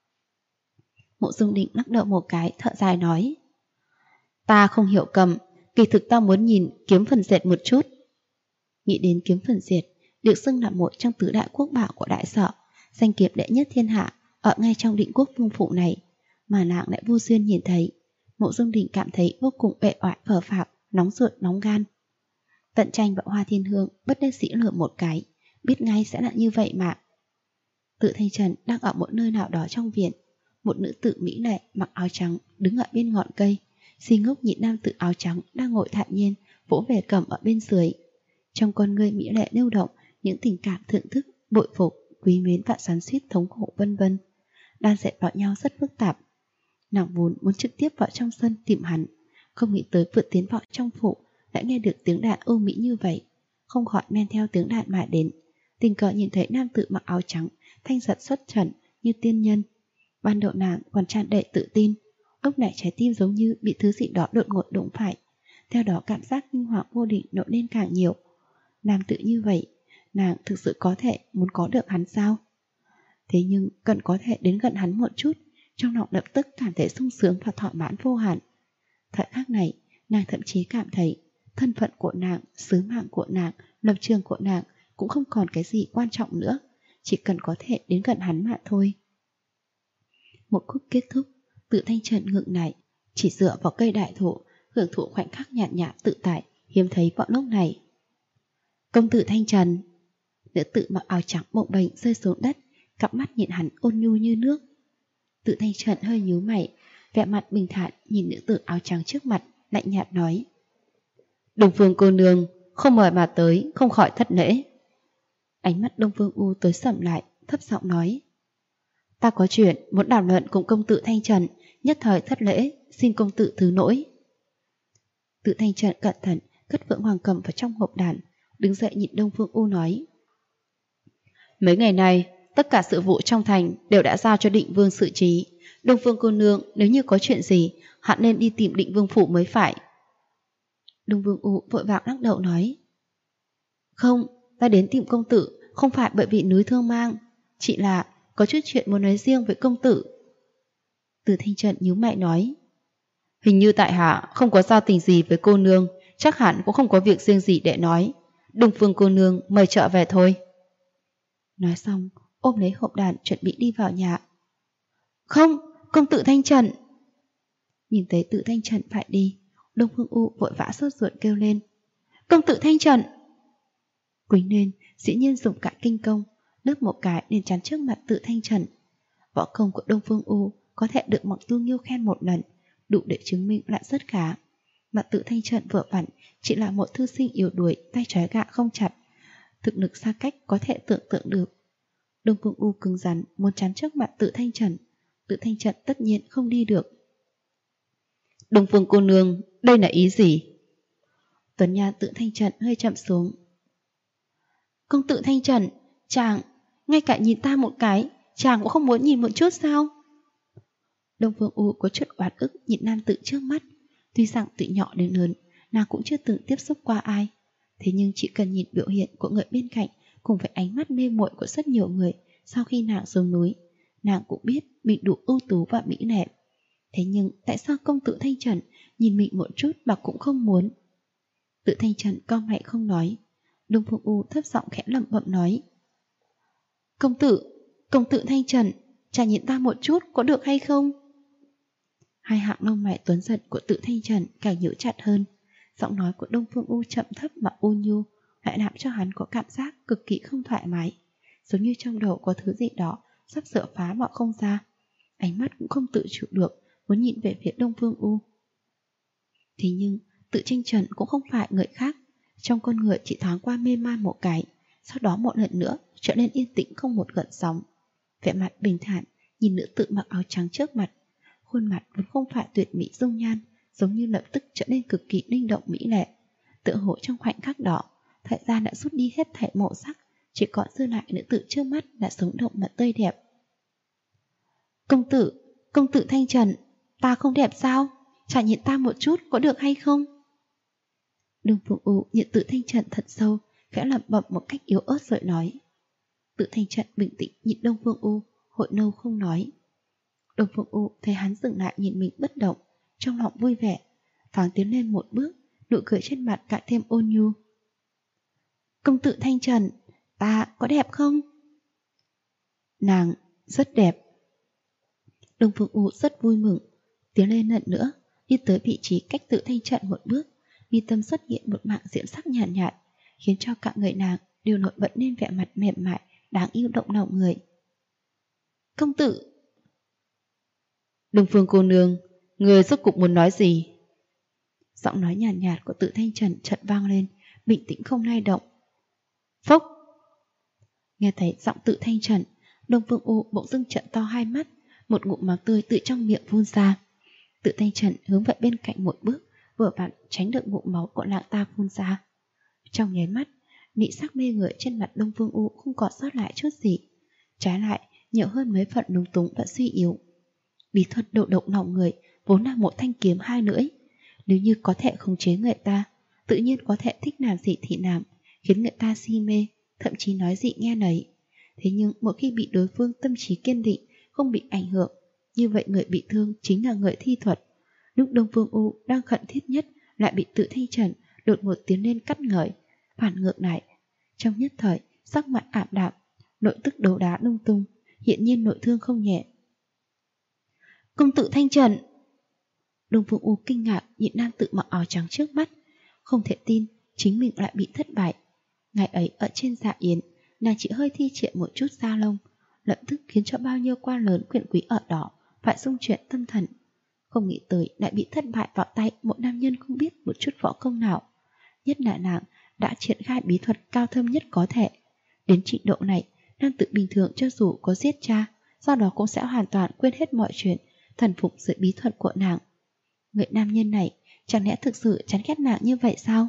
S1: Mộ Dung Định lắc đầu một cái, thở dài nói: Ta không hiểu cầm, kỳ thực ta muốn nhìn kiếm phần dệt một chút. Nghĩ đến kiếm phần dệt, được xưng là một trong tứ đại quốc bảo của đại sở, danh kiếm đệ nhất thiên hạ ở ngay trong Định Quốc Vương phủ này, mà nàng lại vô duyên nhìn thấy. Mộ Dung Định cảm thấy vô cùng uể oải phờ phạc, nóng ruột nóng gan. Tận Tranh và Hoa Thiên Hương bất đắc dĩ lườm một cái, biết ngay sẽ là như vậy mà. Tự Thanh Trần đang ở một nơi nào đó trong viện. Một nữ tử mỹ lệ mặc áo trắng đứng ở bên ngọn cây, si ngốc nhìn nam tử áo trắng đang ngồi thản nhiên vỗ về cầm ở bên dưới. Trong con ngươi mỹ lệ lưu động những tình cảm thưởng thức, bội phục, quý mến và xoắn xuýt thống khổ vân vân, đan xen vào nhau rất phức tạp. Nàng vốn muốn trực tiếp vào trong sân tìm hắn, không nghĩ tới vừa tiến vào trong phủ đã nghe được tiếng đàn ưu mỹ như vậy, không khỏi men theo tiếng đàn mà đến. Tình cờ nhìn thấy nam tử mặc áo trắng thanh giật xuất trần như tiên nhân. Ban đầu nàng còn tràn đầy tự tin, lúc này trái tim giống như bị thứ gì đó đột ngột đụng phải, theo đó cảm giác kinh hoàng vô định nổi lên càng nhiều. Nam tử như vậy, nàng thực sự có thể muốn có được hắn sao? Thế nhưng cần có thể đến gần hắn một chút, trong lòng lập tức cảm thấy sung sướng và thỏa mãn vô hạn. Thời khắc này, nàng thậm chí cảm thấy thân phận của nàng, sứ mạng của nàng, lập trường của nàng cũng không còn cái gì quan trọng nữa, chỉ cần có thể đến gần hắn mà thôi. Một khúc kết thúc, Tự Thanh Trần ngượng lại, chỉ dựa vào cây đại thụ, hưởng thụ khoảnh khắc nhàn nhã tự tại hiếm thấy vào lúc này. Công tử Thanh Trần. Nữ tử mặc áo trắng bồng bềnh rơi xuống đất, cặp mắt nhìn hắn ôn nhu như nước. Tự Thanh Trần hơi nhíu mày, vẻ mặt bình thản nhìn nữ tử áo trắng trước mặt, lạnh nhạt nói: Đông Phương cô nương, không mời mà tới, không khỏi thất lễ. Ánh mắt Đông Phương U tối sầm lại, thấp giọng nói: Ta có chuyện muốn đàm luận cùng công tử Thanh Trần, nhất thời thất lễ, xin công tử thứ lỗi. Tự Thanh Trần cẩn thận cất Phượng Hoàng Cầm vào trong hộp đàn, đứng dậy nhìn Đông Phương U nói: Mấy ngày nay, tất cả sự vụ trong thành đều đã giao cho Định Vương xử trí. Đông Phương cô nương nếu như có chuyện gì, hắn nên đi tìm Định Vương phủ mới phải. Đông Phương U vội vàng lắc đầu nói: Không, ta đến tìm công tử không phải bởi vì núi Thương Mang, chỉ là có chút chuyện muốn nói riêng với công tử. Từ Thanh Trần nhíu mày nói: Hình như tại hạ không có giao tình gì với cô nương, chắc hẳn cũng không có việc riêng gì để nói. Đông Phương cô nương mời trở về thôi. Nói xong, ôm lấy hộp đàn chuẩn bị đi vào nhà. Không, công tử Thanh Trần. Nhìn thấy Tự Thanh Trần phải đi, Đông Phương U vội vã sốt ruột kêu lên: Công tử Thanh Trần. Quỳnh nên dĩ nhiên dùng cả kinh công, lướt một cái liền chắn trước mặt Tự Thanh Trần. Võ công của Đông Phương U có thể được Mộc Tu Nghiêu khen một lần, đủ để chứng minh lại rất khá. Mà Tự Thanh Trần vừa vặn chỉ là một thư sinh yếu đuối, tay trói gạ không chặt, thực lực xa cách có thể tưởng tượng được. Đông Phương U cứng rắn muốn chắn trước mặt Tự Thanh Trần, Tự Thanh Trần tất nhiên không đi được. Đông Phương cô nương, đây là ý gì? Tuấn Nha Tự Thanh Trần hơi chậm xuống. Công tử Thanh Trần, chàng, ngay cả nhìn ta một cái, chàng cũng không muốn nhìn một chút sao? Đông Phương U có chút oán ức nhìn nam tử trước mắt. Tuy rằng từ nhỏ đến lớn, nàng cũng chưa từng tiếp xúc qua ai. Thế nhưng chỉ cần nhìn biểu hiện của người bên cạnh cùng với ánh mắt mê muội của rất nhiều người sau khi nàng xuống núi, nàng cũng biết mình đủ ưu tú và mỹ lệ. Thế nhưng tại sao công tử Thanh Trần nhìn mình một chút mà cũng không muốn? Tự Thanh Trần cau mày không nói. Đông Phương U thấp giọng khẽ lẩm bẩm nói: Công tử Thanh Trần, chàng nhìn ta một chút có được hay không? Hai hạng lông mày tuấn giật của Tự Thanh Trần càng nhíu chặt hơn. Giọng nói của Đông Phương U chậm thấp mà ôn nhu lại làm cho hắn có cảm giác cực kỳ không thoải mái, giống như trong đầu có thứ gì đó sắp sửa phá mà không ra. Ánh mắt cũng không tự chủ được muốn nhìn về phía Đông Phương U. Thế nhưng Tự Thanh Trần cũng không phải người khác, trong con người chỉ thoáng qua mê man một cái, sau đó một lần nữa trở nên yên tĩnh không một gợn sóng. Vẻ mặt bình thản nhìn nữ tử mặc áo trắng trước mặt, khuôn mặt vẫn không phải tuyệt mỹ dung nhan, giống như lập tức trở nên cực kỳ linh động mỹ lệ. Tựa hồ trong khoảnh khắc đó, thời gian đã rút đi hết thảy màu sắc, chỉ còn dư lại nữ tử trước mắt đã sống động mà tươi đẹp. Công tử Thanh Trần, ta không đẹp sao? Chả nhìn ta một chút có được hay không? Đông Phương U nhìn Tự Thanh Trần thật sâu, khẽ lẩm bẩm một cách yếu ớt rồi nói. Tự Thanh Trần bình tĩnh nhìn Đông Phương U, hồi lâu không nói. Đông Phương U thấy hắn dừng lại nhìn mình bất động, trong lòng vui vẻ, thoáng tiến lên một bước, nụ cười trên mặt càng thêm ôn nhu. Công tử Thanh Trần, ta có đẹp không? Nàng rất đẹp. Đông Phương U rất vui mừng, tiến lên lần nữa, đi tới vị trí cách Tự Thanh Trần một bước, mi tâm xuất hiện một mảng diễm sắc nhàn nhạt, khiến cho cả người nàng đều nổi bật lên vẻ mặt mềm mại, đáng yêu động lòng người. Công tử! Đông Phương cô nương, người rốt cục muốn nói gì? Giọng nói nhàn nhạt của Tự Thanh Trần chợt vang lên, bình tĩnh không lay động. Phốc! Nghe thấy giọng Tự Thanh Trần, Đông Phương U bỗng dưng trợn to hai mắt, một ngụm máu tươi từ trong miệng phun ra. Tự Thanh Trần hướng về bên cạnh một bước, vừa vặn tránh được ngụm máu của nàng ta phun ra. Trong nháy mắt, mỹ sắc mê người trên mặt Đông Phương U không còn sót lại chút gì, trái lại nhiều hơn mấy phần lúng túng và suy yếu. Bí thuật độ động lòng người vốn là một thanh kiếm hai lưỡi, nếu như có thể khống chế người ta, tự nhiên có thể thích làm gì thì làm, khiến người ta si mê, thậm chí nói gì nghe nấy. Thế nhưng mỗi khi bị đối phương tâm trí kiên định, không bị ảnh hưởng, như vậy người bị thương chính là người thi thuật. Lúc Đông Phương U đang khẩn thiết nhất lại bị Tự Thanh Trần đột ngột tiến lên cắt ngời, phản ngược lại. Trong nhất thời, sắc mặt ảm đạm, nội tức đấu đá lung tung, hiện nhiên nội thương không nhẹ. Công tử Thanh Trần! Đông Phương U kinh ngạc nhìn nam tử mặc áo trắng trước mắt, không thể tin chính mình lại bị thất bại. Ngày ấy ở trên dạ yến, nàng chỉ hơi thi triển một chút da lông, lập tức khiến cho bao nhiêu quan lớn quyền quý ở đó phải xung chuyển tâm thần. Không nghĩ tới lại bị thất bại vào tay một nam nhân không biết một chút võ công nào. Nhất là nàng đã triển khai bí thuật cao thâm nhất có thể. Đến trình độ này, nam tử bình thường cho dù có giết cha, sau đó cũng sẽ hoàn toàn quên hết mọi chuyện, thần phục dưới bí thuật của nàng. Người nam nhân này chẳng lẽ thực sự chán ghét nàng như vậy sao?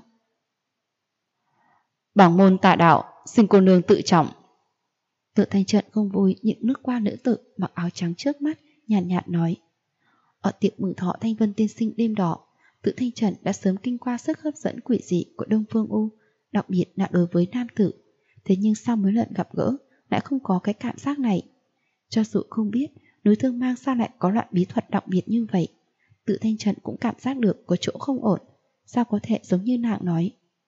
S2: Bảng môn tà đạo, xin cô nương tự trọng.
S1: Tự Thanh Trần không vui nhìn lướt qua nữ tử mặc áo trắng trước mắt, nhàn nhạt nói. Ở tiệc mừng thọ Thanh Vân tiên sinh đêm đỏ, Tự Thanh Trần đã sớm kinh qua sức hấp dẫn quỷ dị của Đông Phương U, đặc biệt là đối với nam tử. Thế nhưng sau mấy lần gặp gỡ lại không có cái cảm giác này. Cho dù không biết núi Thương Mang sao lại có loại bí thuật đặc biệt như vậy, Tự Thanh Trần cũng cảm giác được có chỗ không ổn. Sao có thể giống như nàng nói?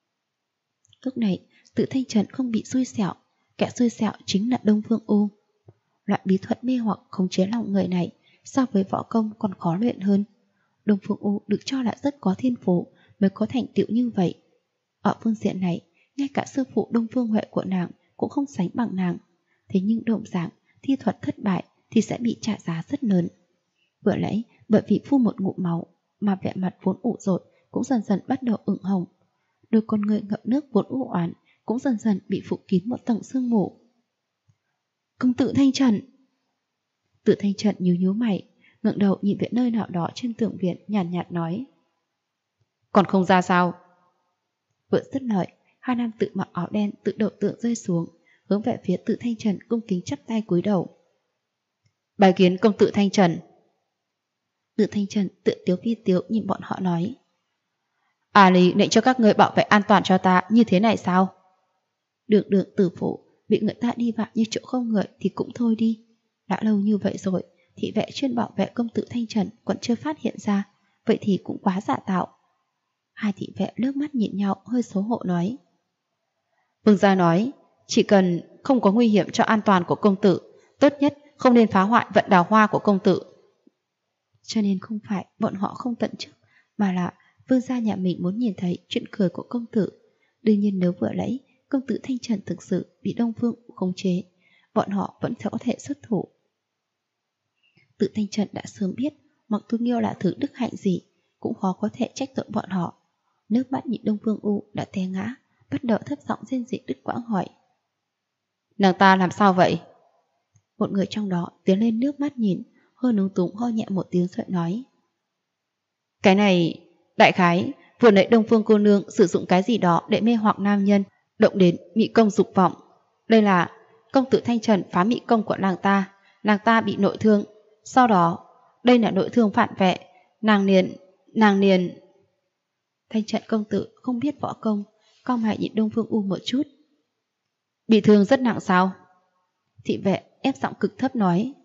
S1: Lúc này Tự Thanh Trần không bị xui xẻo, kẻ xui xẻo chính là Đông Phương U. Loại bí thuật mê hoặc khống chế lòng người này so với võ công còn khó luyện hơn. Đông Phương U được cho là rất có thiên phú mới có thành tựu như vậy. Ở phương diện này, ngay cả sư phụ Đông Phương Huệ của nàng cũng không sánh bằng nàng. Thế nhưng đồng dạng, thi thuật thất bại thì sẽ bị trả giá rất lớn. Vừa nãy, bởi vì phun một ngụm máu mà vẻ mặt vốn ủ rột cũng dần dần bắt đầu ửng hồng. Đôi con người ngậm nước vốn u oán cũng dần dần bị phủ kín một tầng sương mù. Công tử Thanh Trần! Tự Thanh Trần nhíu nhíu mày, ngẩng đầu nhìn về nơi nào đó trên tường viện, nhàn nhạt nói.
S2: Còn không ra sao?
S1: Vừa dứt lời, hai nam tử mặc áo đen tự đầu tượng rơi xuống, hướng về phía Tự Thanh Trần cung kính chắp tay cúi đầu.
S2: Bài kiến công tử Thanh Trần.
S1: Tự Thanh Trần tự tiếu phi tiếu nhìn bọn họ nói.
S2: A Lý lệnh cho các người bảo vệ an toàn cho ta như thế này sao?
S1: Đường đường tử phụ bị người ta đi vào như chỗ không người thì cũng thôi đi. Đã lâu như vậy rồi, thị vệ chuyên bảo vệ công tử Thanh Trần còn chưa phát hiện ra, vậy thì cũng quá giả tạo. Hai thị vệ lướt mắt nhìn nhau hơi xấu hổ nói.
S2: Vương gia nói, chỉ cần không có nguy hiểm cho an toàn của công tử, tốt nhất không nên phá hoại vận đào hoa của công tử.
S1: Cho nên không phải bọn họ không tận chức, mà là vương gia nhà mình muốn nhìn thấy chuyện cười của công tử. Đương nhiên nếu vừa nãy công tử Thanh Trần thực sự bị Đông Phương khống chế, bọn họ vẫn có thể xuất thủ. Tự Thanh Trần đã sớm biết Mặc Tu Nghiêu là thứ đức hạnh gì, cũng khó có thể trách tội bọn họ. Nước mắt nhị Đông Phương U đã té ngã, bắt đầu thấp giọng rên rỉ đứt quãng hỏi:
S2: Nàng ta làm sao vậy?
S1: Một người trong đó tiến lên nước mắt nhìn, hơi lúng túng ho nhẹ một tiếng rồi nói:
S2: Cái này, đại khái, vừa nãy Đông Phương cô nương sử dụng cái gì đó để mê hoặc nam nhân, động đến mị công dục vọng. Đây là công tử Thanh Trần phá mị công của nàng ta bị nội thương. Sau đó, đây là nội thương phản vệ, nàng liền...
S1: Thanh Trần công tử không biết võ công, cau mày nhìn Đông Phương U một chút.
S2: Bị thương rất nặng sao?
S1: Thị vệ ép giọng cực thấp nói: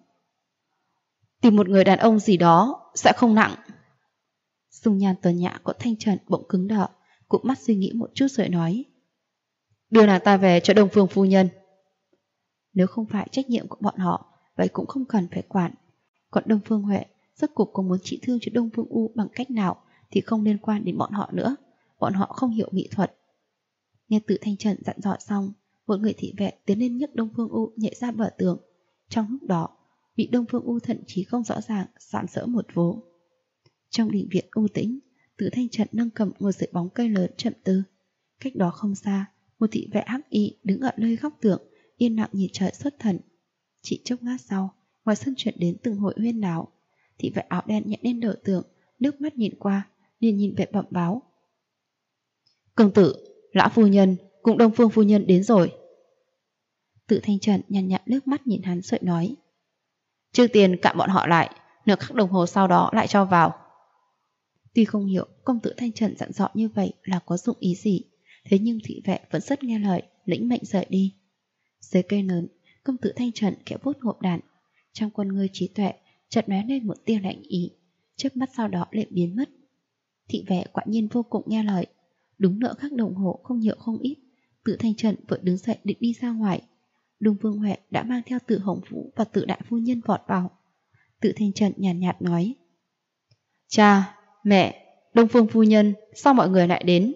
S2: Tìm một người đàn ông gì đó sẽ không nặng.
S1: Dung nhan tuấn nhã của Thanh Trần bỗng cứng đờ, cụp mắt suy nghĩ một chút rồi nói:
S2: Đưa nàng ta về cho Đông Phương phu nhân.
S1: Nếu không phải trách nhiệm của bọn họ, vậy cũng không cần phải quản. Còn Đông Phương Huệ rốt cuộc có muốn trị thương cho Đông Phương U bằng cách nào thì không liên quan đến bọn họ nữa. Bọn họ không hiểu mỹ thuật. Nghe Từ Thanh Trần dặn dò xong, một người thị vệ tiến lên nhấc Đông Phương U nhảy ra bờ tường. Trong lúc đó, bị Đông Phương U thậm chí không rõ ràng sạm sỡ một vố. Trong đình viện u tĩnh, Từ Thanh Trần nâng cầm ngồi dưới bóng cây lớn chậm tư. Cách đó không xa, một thị vệ hắc y đứng ở nơi góc tường, yên lặng nhìn trời xuất thần. Chỉ chốc lát sau, ngoài sân chuyển đến từng hội huyên náo. Thị vệ áo đen nhẹ lên đầu tường, nước mắt nhìn qua, liền nhìn vệ bẩm báo:
S2: Công tử, lão phu nhân cùng Đông Phương phu nhân đến rồi.
S1: Từ Thanh Trần nhàn nhạt nước mắt nhìn hắn rồi nói:
S2: Trước tiên cạn bọn họ lại, nửa khắc đồng hồ sau đó lại cho vào.
S1: Tuy không hiểu công tử Thanh Trần dặn dò như vậy là có dụng ý gì, thế nhưng thị vệ vẫn rất nghe lời, lĩnh mệnh rời đi. Dưới cây lớn, công tử Thanh Trần kéo vuốt hộp đàn, trong con ngươi trí tuệ chợt lóe lên một tia lạnh ý, chớp mắt sau đó lại biến mất. Thị vệ quả nhiên vô cùng nghe lời, đúng nửa khắc đồng hồ không nhiều không ít, Tự Thanh Trần vội đứng dậy định đi ra ngoài. Đông Phương Huệ đã mang theo Tự Hồng Vũ và Tự đại phu nhân vọt vào. Tự Thanh Trần nhàn nhạt nói:
S2: Cha, mẹ, Đông Phương phu nhân, sao mọi người lại đến?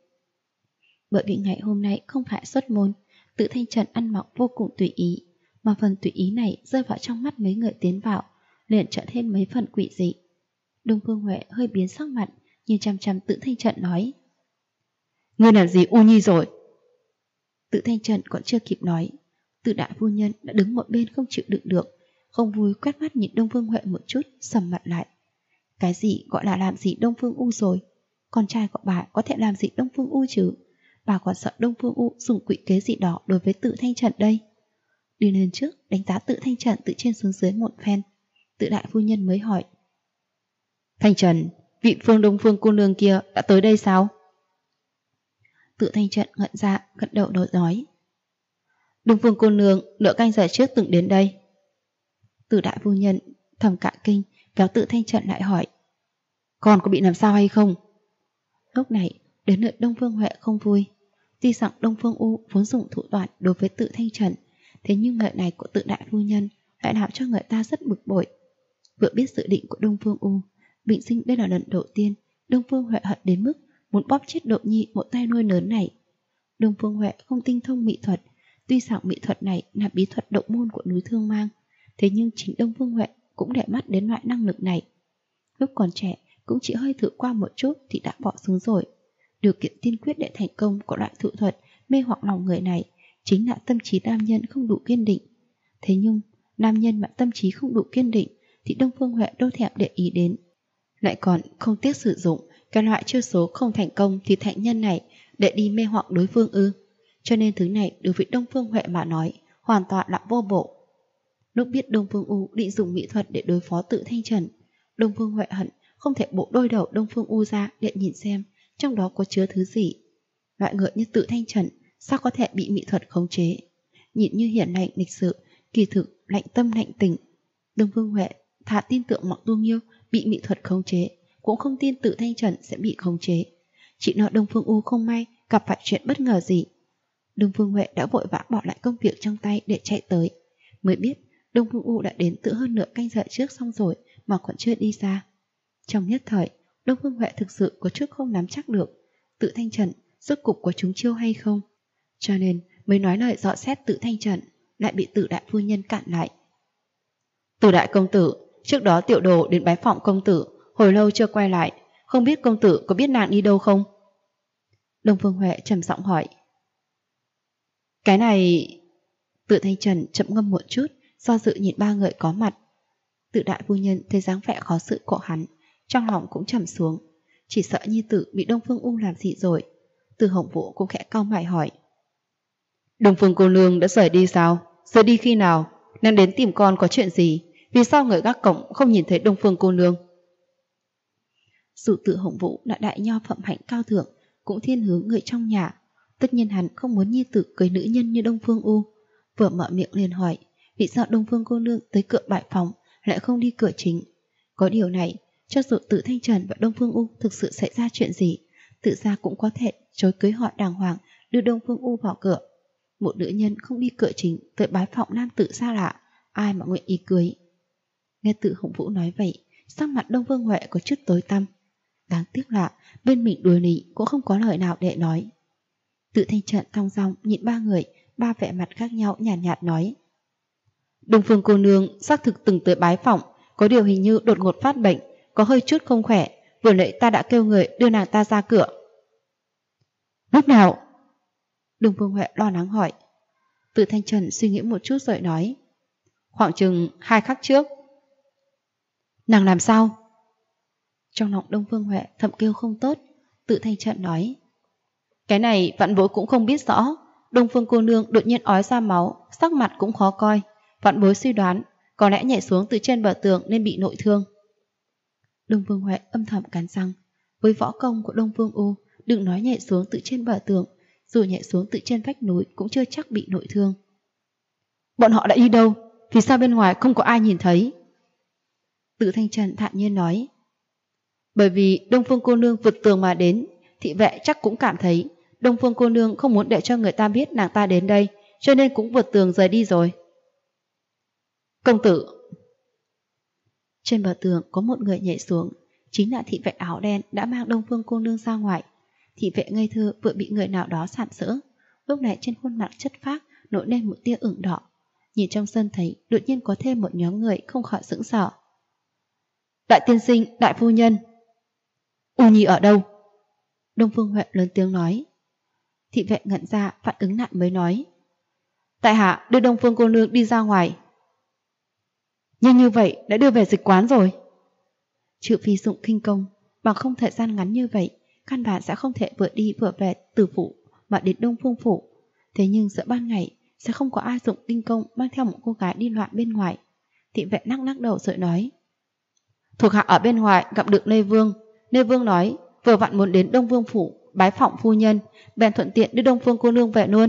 S1: Bởi vì ngày hôm nay không phải xuất môn, Tự Thanh Trần ăn mặc vô cùng tùy ý, mà phần tùy ý này rơi vào trong mắt mấy người tiến vào, liền trở thêm mấy phần quỷ dị. Đông Phương Huệ hơi biến sắc mặt, nhìn chằm chằm Tự Thanh Trần nói:
S2: Ngươi làm gì U Nhi rồi?
S1: Tự Thanh Trần còn chưa kịp nói, Tự đại phu nhân đã đứng một bên không chịu đựng được, không vui quét mắt nhìn Đông Phương Huệ một chút, sầm mặt lại. Cái gì gọi là làm gì Đông Phương U rồi? Con trai của bà có thể làm gì Đông Phương U chứ? Bà còn sợ Đông Phương U dùng quỷ kế gì đó đối với Tự Thanh Trần đây. Đi lên trước đánh giá Tự Thanh Trần từ trên xuống dưới một phen, Tự đại phu nhân mới hỏi:
S2: Thanh Trần, vị phương Đông Phương cô nương kia đã tới đây sao?
S1: Tự Thanh Trần ngẩn ra, gật đầu nói:
S2: Đông Phương cô nương nửa canh giờ trước từng đến đây.
S1: Tự đại phu nhân thầm cả kinh, kéo Tự Thanh Trần lại hỏi:
S2: Con có bị làm sao hay không?
S1: Lúc này đến lượt Đông Phương Huệ không vui. Tuy rằng Đông Phương U vốn dùng thủ đoạn đối với Tự Thanh Trần, thế nhưng lời này của Tự đại phu nhân lại làm cho người ta rất bực bội. Vừa biết dự định của Đông Phương U, Bình Sinh đây là lần đầu tiên Đông Phương Huệ hận đến mức muốn bóp chết Độ Nhi một tay nuôi lớn này. Đông Phương Huệ không tinh thông mỹ thuật, tuy rằng mỹ thuật này là bí thuật động môn của núi Thương Mang, thế nhưng chính Đông Phương Huệ cũng để mắt đến loại năng lực này. Lúc còn trẻ cũng chỉ hơi thử qua một chút thì đã bỏ xuống rồi. Điều kiện tiên quyết để thành công của loại thủ thuật mê hoặc lòng người này chính là tâm trí nam nhân không đủ kiên định. Thế nhưng nam nhân mà tâm trí không đủ kiên định thì Đông Phương Huệ đâu thèm để ý đến, lại còn không tiếc sử dụng cái loại chiêu số không thành công thì thành nhân này để đi mê hoặc đối phương ư. Cho nên thứ này đối với Đông Phương Huệ mà nói hoàn toàn là vô bổ. Lúc biết Đông Phương U định dùng mỹ thuật để đối phó Tự Thanh Trần, Đông Phương Huệ hận không thể bộ đôi đầu Đông Phương U ra để nhìn xem trong đó có chứa thứ gì. Loại người như Tự Thanh Trần sao có thể bị mỹ thuật khống chế? Nhìn như hiển lành lịch sự, kỳ thực lạnh tâm lạnh tình. Đông Phương Huệ thà tin tưởng Mộng Tu Nghiêu bị mỹ thuật khống chế, cũng không tin Tự Thanh Trần sẽ bị khống chế. Chỉ nói Đông Phương U không may gặp phải chuyện bất ngờ gì. Đông Phương Huệ đã vội vã bỏ lại công việc trong tay để chạy tới, mới biết Đông Phương U đã đến từ hơn nửa canh giờ trước xong rồi mà còn chưa đi ra. Trong nhất thời, Đông Phương Huệ thực sự có chút không nắm chắc được Tự Thanh Trần rốt cục có trúng chiêu hay không, cho nên mới nói lời dò xét Tự Thanh Trần, lại bị Tự đại phu nhân cản lại.
S2: Từ đại công tử, trước đó tiểu đồ đến bái phỏng công tử, hồi lâu chưa quay lại, không biết công tử có biết nàng đi đâu không?
S1: Đông Phương Huệ trầm giọng hỏi. Cái này... Tự Thanh Trần chậm ngâm một chút, do dự nhìn ba người có mặt. Tự đại phu nhân thấy dáng vẻ khó xử của hắn, trong lòng cũng trầm xuống, chỉ sợ nhi tử bị Đông Phương U làm gì rồi. Từ Hồng Vũ cũng khẽ cau mày hỏi. Đông Phương cô nương đã rời đi sao? Rời đi khi nào? Nàng đến tìm con có chuyện gì? Vì sao người gác cổng không nhìn thấy Đông Phương cô nương? Dù Từ Hồng Vũ là đại nho phẩm hạnh cao thượng, cũng thiên hướng người trong nhà. Tất nhiên hắn không muốn nhi tử cưới nữ nhân như Đông Phương U. Vừa mở miệng liền hỏi, vì sao Đông Phương cô nương tới cửa bại phòng lại không đi cửa chính? Có điều này, cho dù Tự Thanh Trần và Đông Phương U thực sự xảy ra chuyện gì, Tự gia cũng có thể chối cưới họ đàng hoàng đưa Đông Phương U vào cửa. Một nữ nhân không đi cửa chính tới bái phòng nam tử xa lạ, ai mà nguyện ý cưới? Nghe Tự Hồng Vũ nói vậy, sắc mặt Đông Phương Huệ có chút tối tăm. Đáng tiếc là bên mình đuổi nị cũng không có lời nào để nói. Tự Thanh Trần thong dong nhìn ba người, ba vẻ mặt khác nhau nhàn nhạt nói. Đông Phương cô nương xác thực từng tới bái phỏng, có điều hình như đột ngột phát bệnh, có hơi chút không khỏe, vừa nãy ta đã kêu người đưa nàng ta ra cửa. Lúc nào? Đông Phương Huệ lo lắng hỏi. Tự Thanh Trần suy nghĩ một chút rồi nói. Khoảng chừng 2 khắc trước. Nàng làm sao? Trong lòng Đông Phương Huệ thầm kêu không tốt. Tự Thanh Trần nói. Cái này vạn bối cũng không biết rõ. Đông Phương cô nương đột nhiên ói ra máu, sắc mặt cũng khó coi. Vạn bối suy đoán có lẽ nhảy xuống từ trên bờ tường nên bị nội thương. Đông Phương Huệ âm thầm cắn răng. Với võ công của Đông Phương U, đừng nói nhảy xuống từ trên bờ tường, dù nhảy xuống từ trên vách núi cũng chưa chắc bị nội thương. Bọn họ đã đi đâu? Vì sao bên ngoài không có ai nhìn thấy? Tự Thanh Trần thản nhiên nói. Bởi vì Đông Phương cô nương vượt tường mà đến, thị vệ chắc cũng cảm thấy Đông Phương cô nương không muốn để cho người ta biết nàng ta đến đây, cho nên cũng vượt tường rời đi rồi. Công tử. Trên bờ tường có một người nhảy xuống, chính là thị vệ áo đen đã mang Đông Phương cô nương ra ngoài. Thị vệ ngây thơ vừa bị người nào đó sàm sỡ, lúc này trên khuôn mặt chất phác nổi lên một tia ửng đỏ. Nhìn trong sân thấy đột nhiên có thêm một nhóm người, không khỏi sững sờ. Đại tiên sinh, đại phu nhân. U Nhi ở đâu? Đông Phương Huệ lớn tiếng nói. Thị vệ ngẩn ra phản ứng lại mới nói. Tại hạ đưa Đông Phương cô nương đi ra ngoài. Nhưng như vậy đã đưa về dịch quán rồi. Trừ phi dụng khinh công, bằng không thời gian ngắn như vậy, căn bản sẽ không thể vừa đi vừa về từ phủ mà đến Đông Phương phủ. Thế nhưng giữa ban ngày sẽ không có ai dụng kinh công mang theo một cô gái đi loạn bên ngoài. Thị vệ lắc đầu rồi nói. Thuộc hạ ở bên ngoài gặp được Lê Vương. Lê Vương nói vừa vặn muốn đến Đông Vương phủ bái phỏng phu nhân, bèn thuận tiện đưa Đông Phương cô nương về luôn.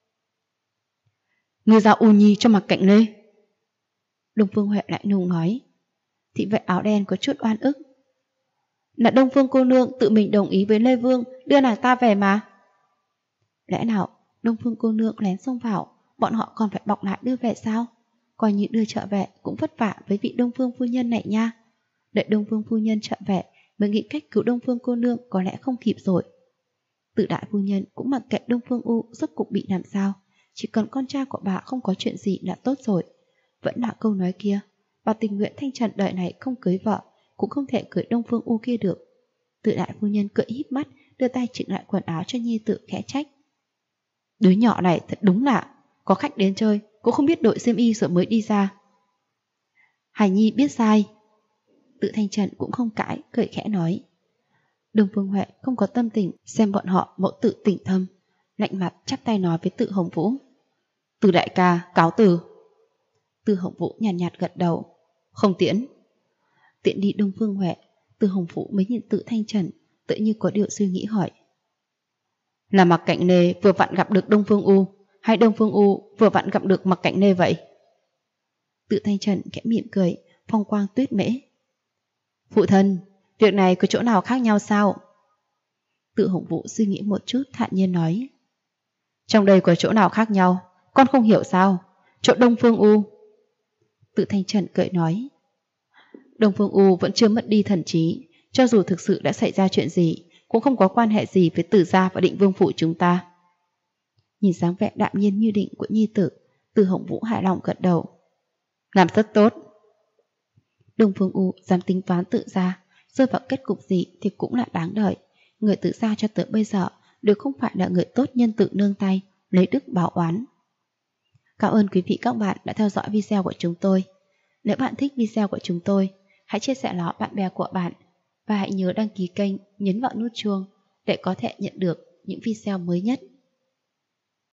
S1: Ngươi giao U Nhi cho Mặc Cạnh Lê. Đông Phương Huệ lại nùng nói. Thị vệ áo đen có chút oan ức. Là Đông Phương cô nương tự mình đồng ý với Lê Vương đưa nàng ta về mà. Lẽ nào Đông Phương cô nương lén xông vào, bọn họ còn phải bọc lại đưa về sao? Coi như đưa trở về cũng vất vả với vị Đông Phương phu nhân này nha. Đợi Đông Phương phu nhân trở về mới nghĩ cách cứu Đông Phương cô nương có lẽ không kịp rồi. Tự đại phu nhân cũng mặc kệ Đông Phương U rốt cục bị làm sao, chỉ cần con trai của bà không có chuyện gì là tốt rồi. Vẫn là câu nói kia, bà tình nguyện Thanh Trần đời này không cưới vợ, cũng không thể cưới Đông Phương U kia được. Tự đại phu nhân cười híp mắt, đưa tay chỉnh lại quần áo cho nhi tử khẽ trách. Đứa nhỏ này thật đúng là có khách đến chơi cũng không biết đội xiêm y rồi mới đi ra. Hải nhi biết sai. Tự Thanh Trần cũng không cãi, cười khẽ nói. Đông Phương Huệ không có tâm tình xem bọn họ mẫu tự tỉnh thâm, lạnh mặt chắp tay nói với Tự Hồng Vũ. Từ đại ca, cáo từ. Từ Hồng Vũ nhàn nhạt gật đầu. Không tiễn. Tiện đi Đông Phương Huệ, Từ Hồng Vũ mới nhìn Tự Thanh Trần, tự như có điều suy nghĩ hỏi. Là Mặc Cạnh Lê vừa vặn gặp được Đông Phương U, hay Đông Phương U vừa vặn gặp được Mặc Cạnh Lê vậy? Tự Thanh Trần khẽ mỉm cười, phong quang tuyết mễ. Phụ thân, việc này có chỗ nào khác nhau sao? Tự Hồng Vũ suy nghĩ một chút thản nhiên nói. Trong đây có chỗ nào khác nhau, con không hiểu sao? Chỗ Đông Phương U. Tự Thanh Trần cười nói. Đông Phương U vẫn chưa mất đi thần trí, cho dù thực sự đã xảy ra chuyện gì, cũng không có quan hệ gì với Tử gia và Định Vương phủ chúng ta. Nhìn dáng vẻ đạm nhiên như định của nhi tử, Từ Hồng Vũ hài lòng gật đầu. Làm rất tốt. Đông Phương U dám tính toán Tự gia, rơi vào kết cục gì thì cũng là đáng đợi. Người Tự gia cho tới bây giờ đều không phải là người tốt nhân từ nương tay, lấy đức báo oán. Cảm ơn quý vị các bạn đã theo dõi video của chúng tôi. Nếu bạn thích video của chúng tôi, hãy chia sẻ nó bạn bè của bạn và hãy nhớ đăng ký kênh, nhấn vào nút chuông để có thể nhận được những video mới nhất.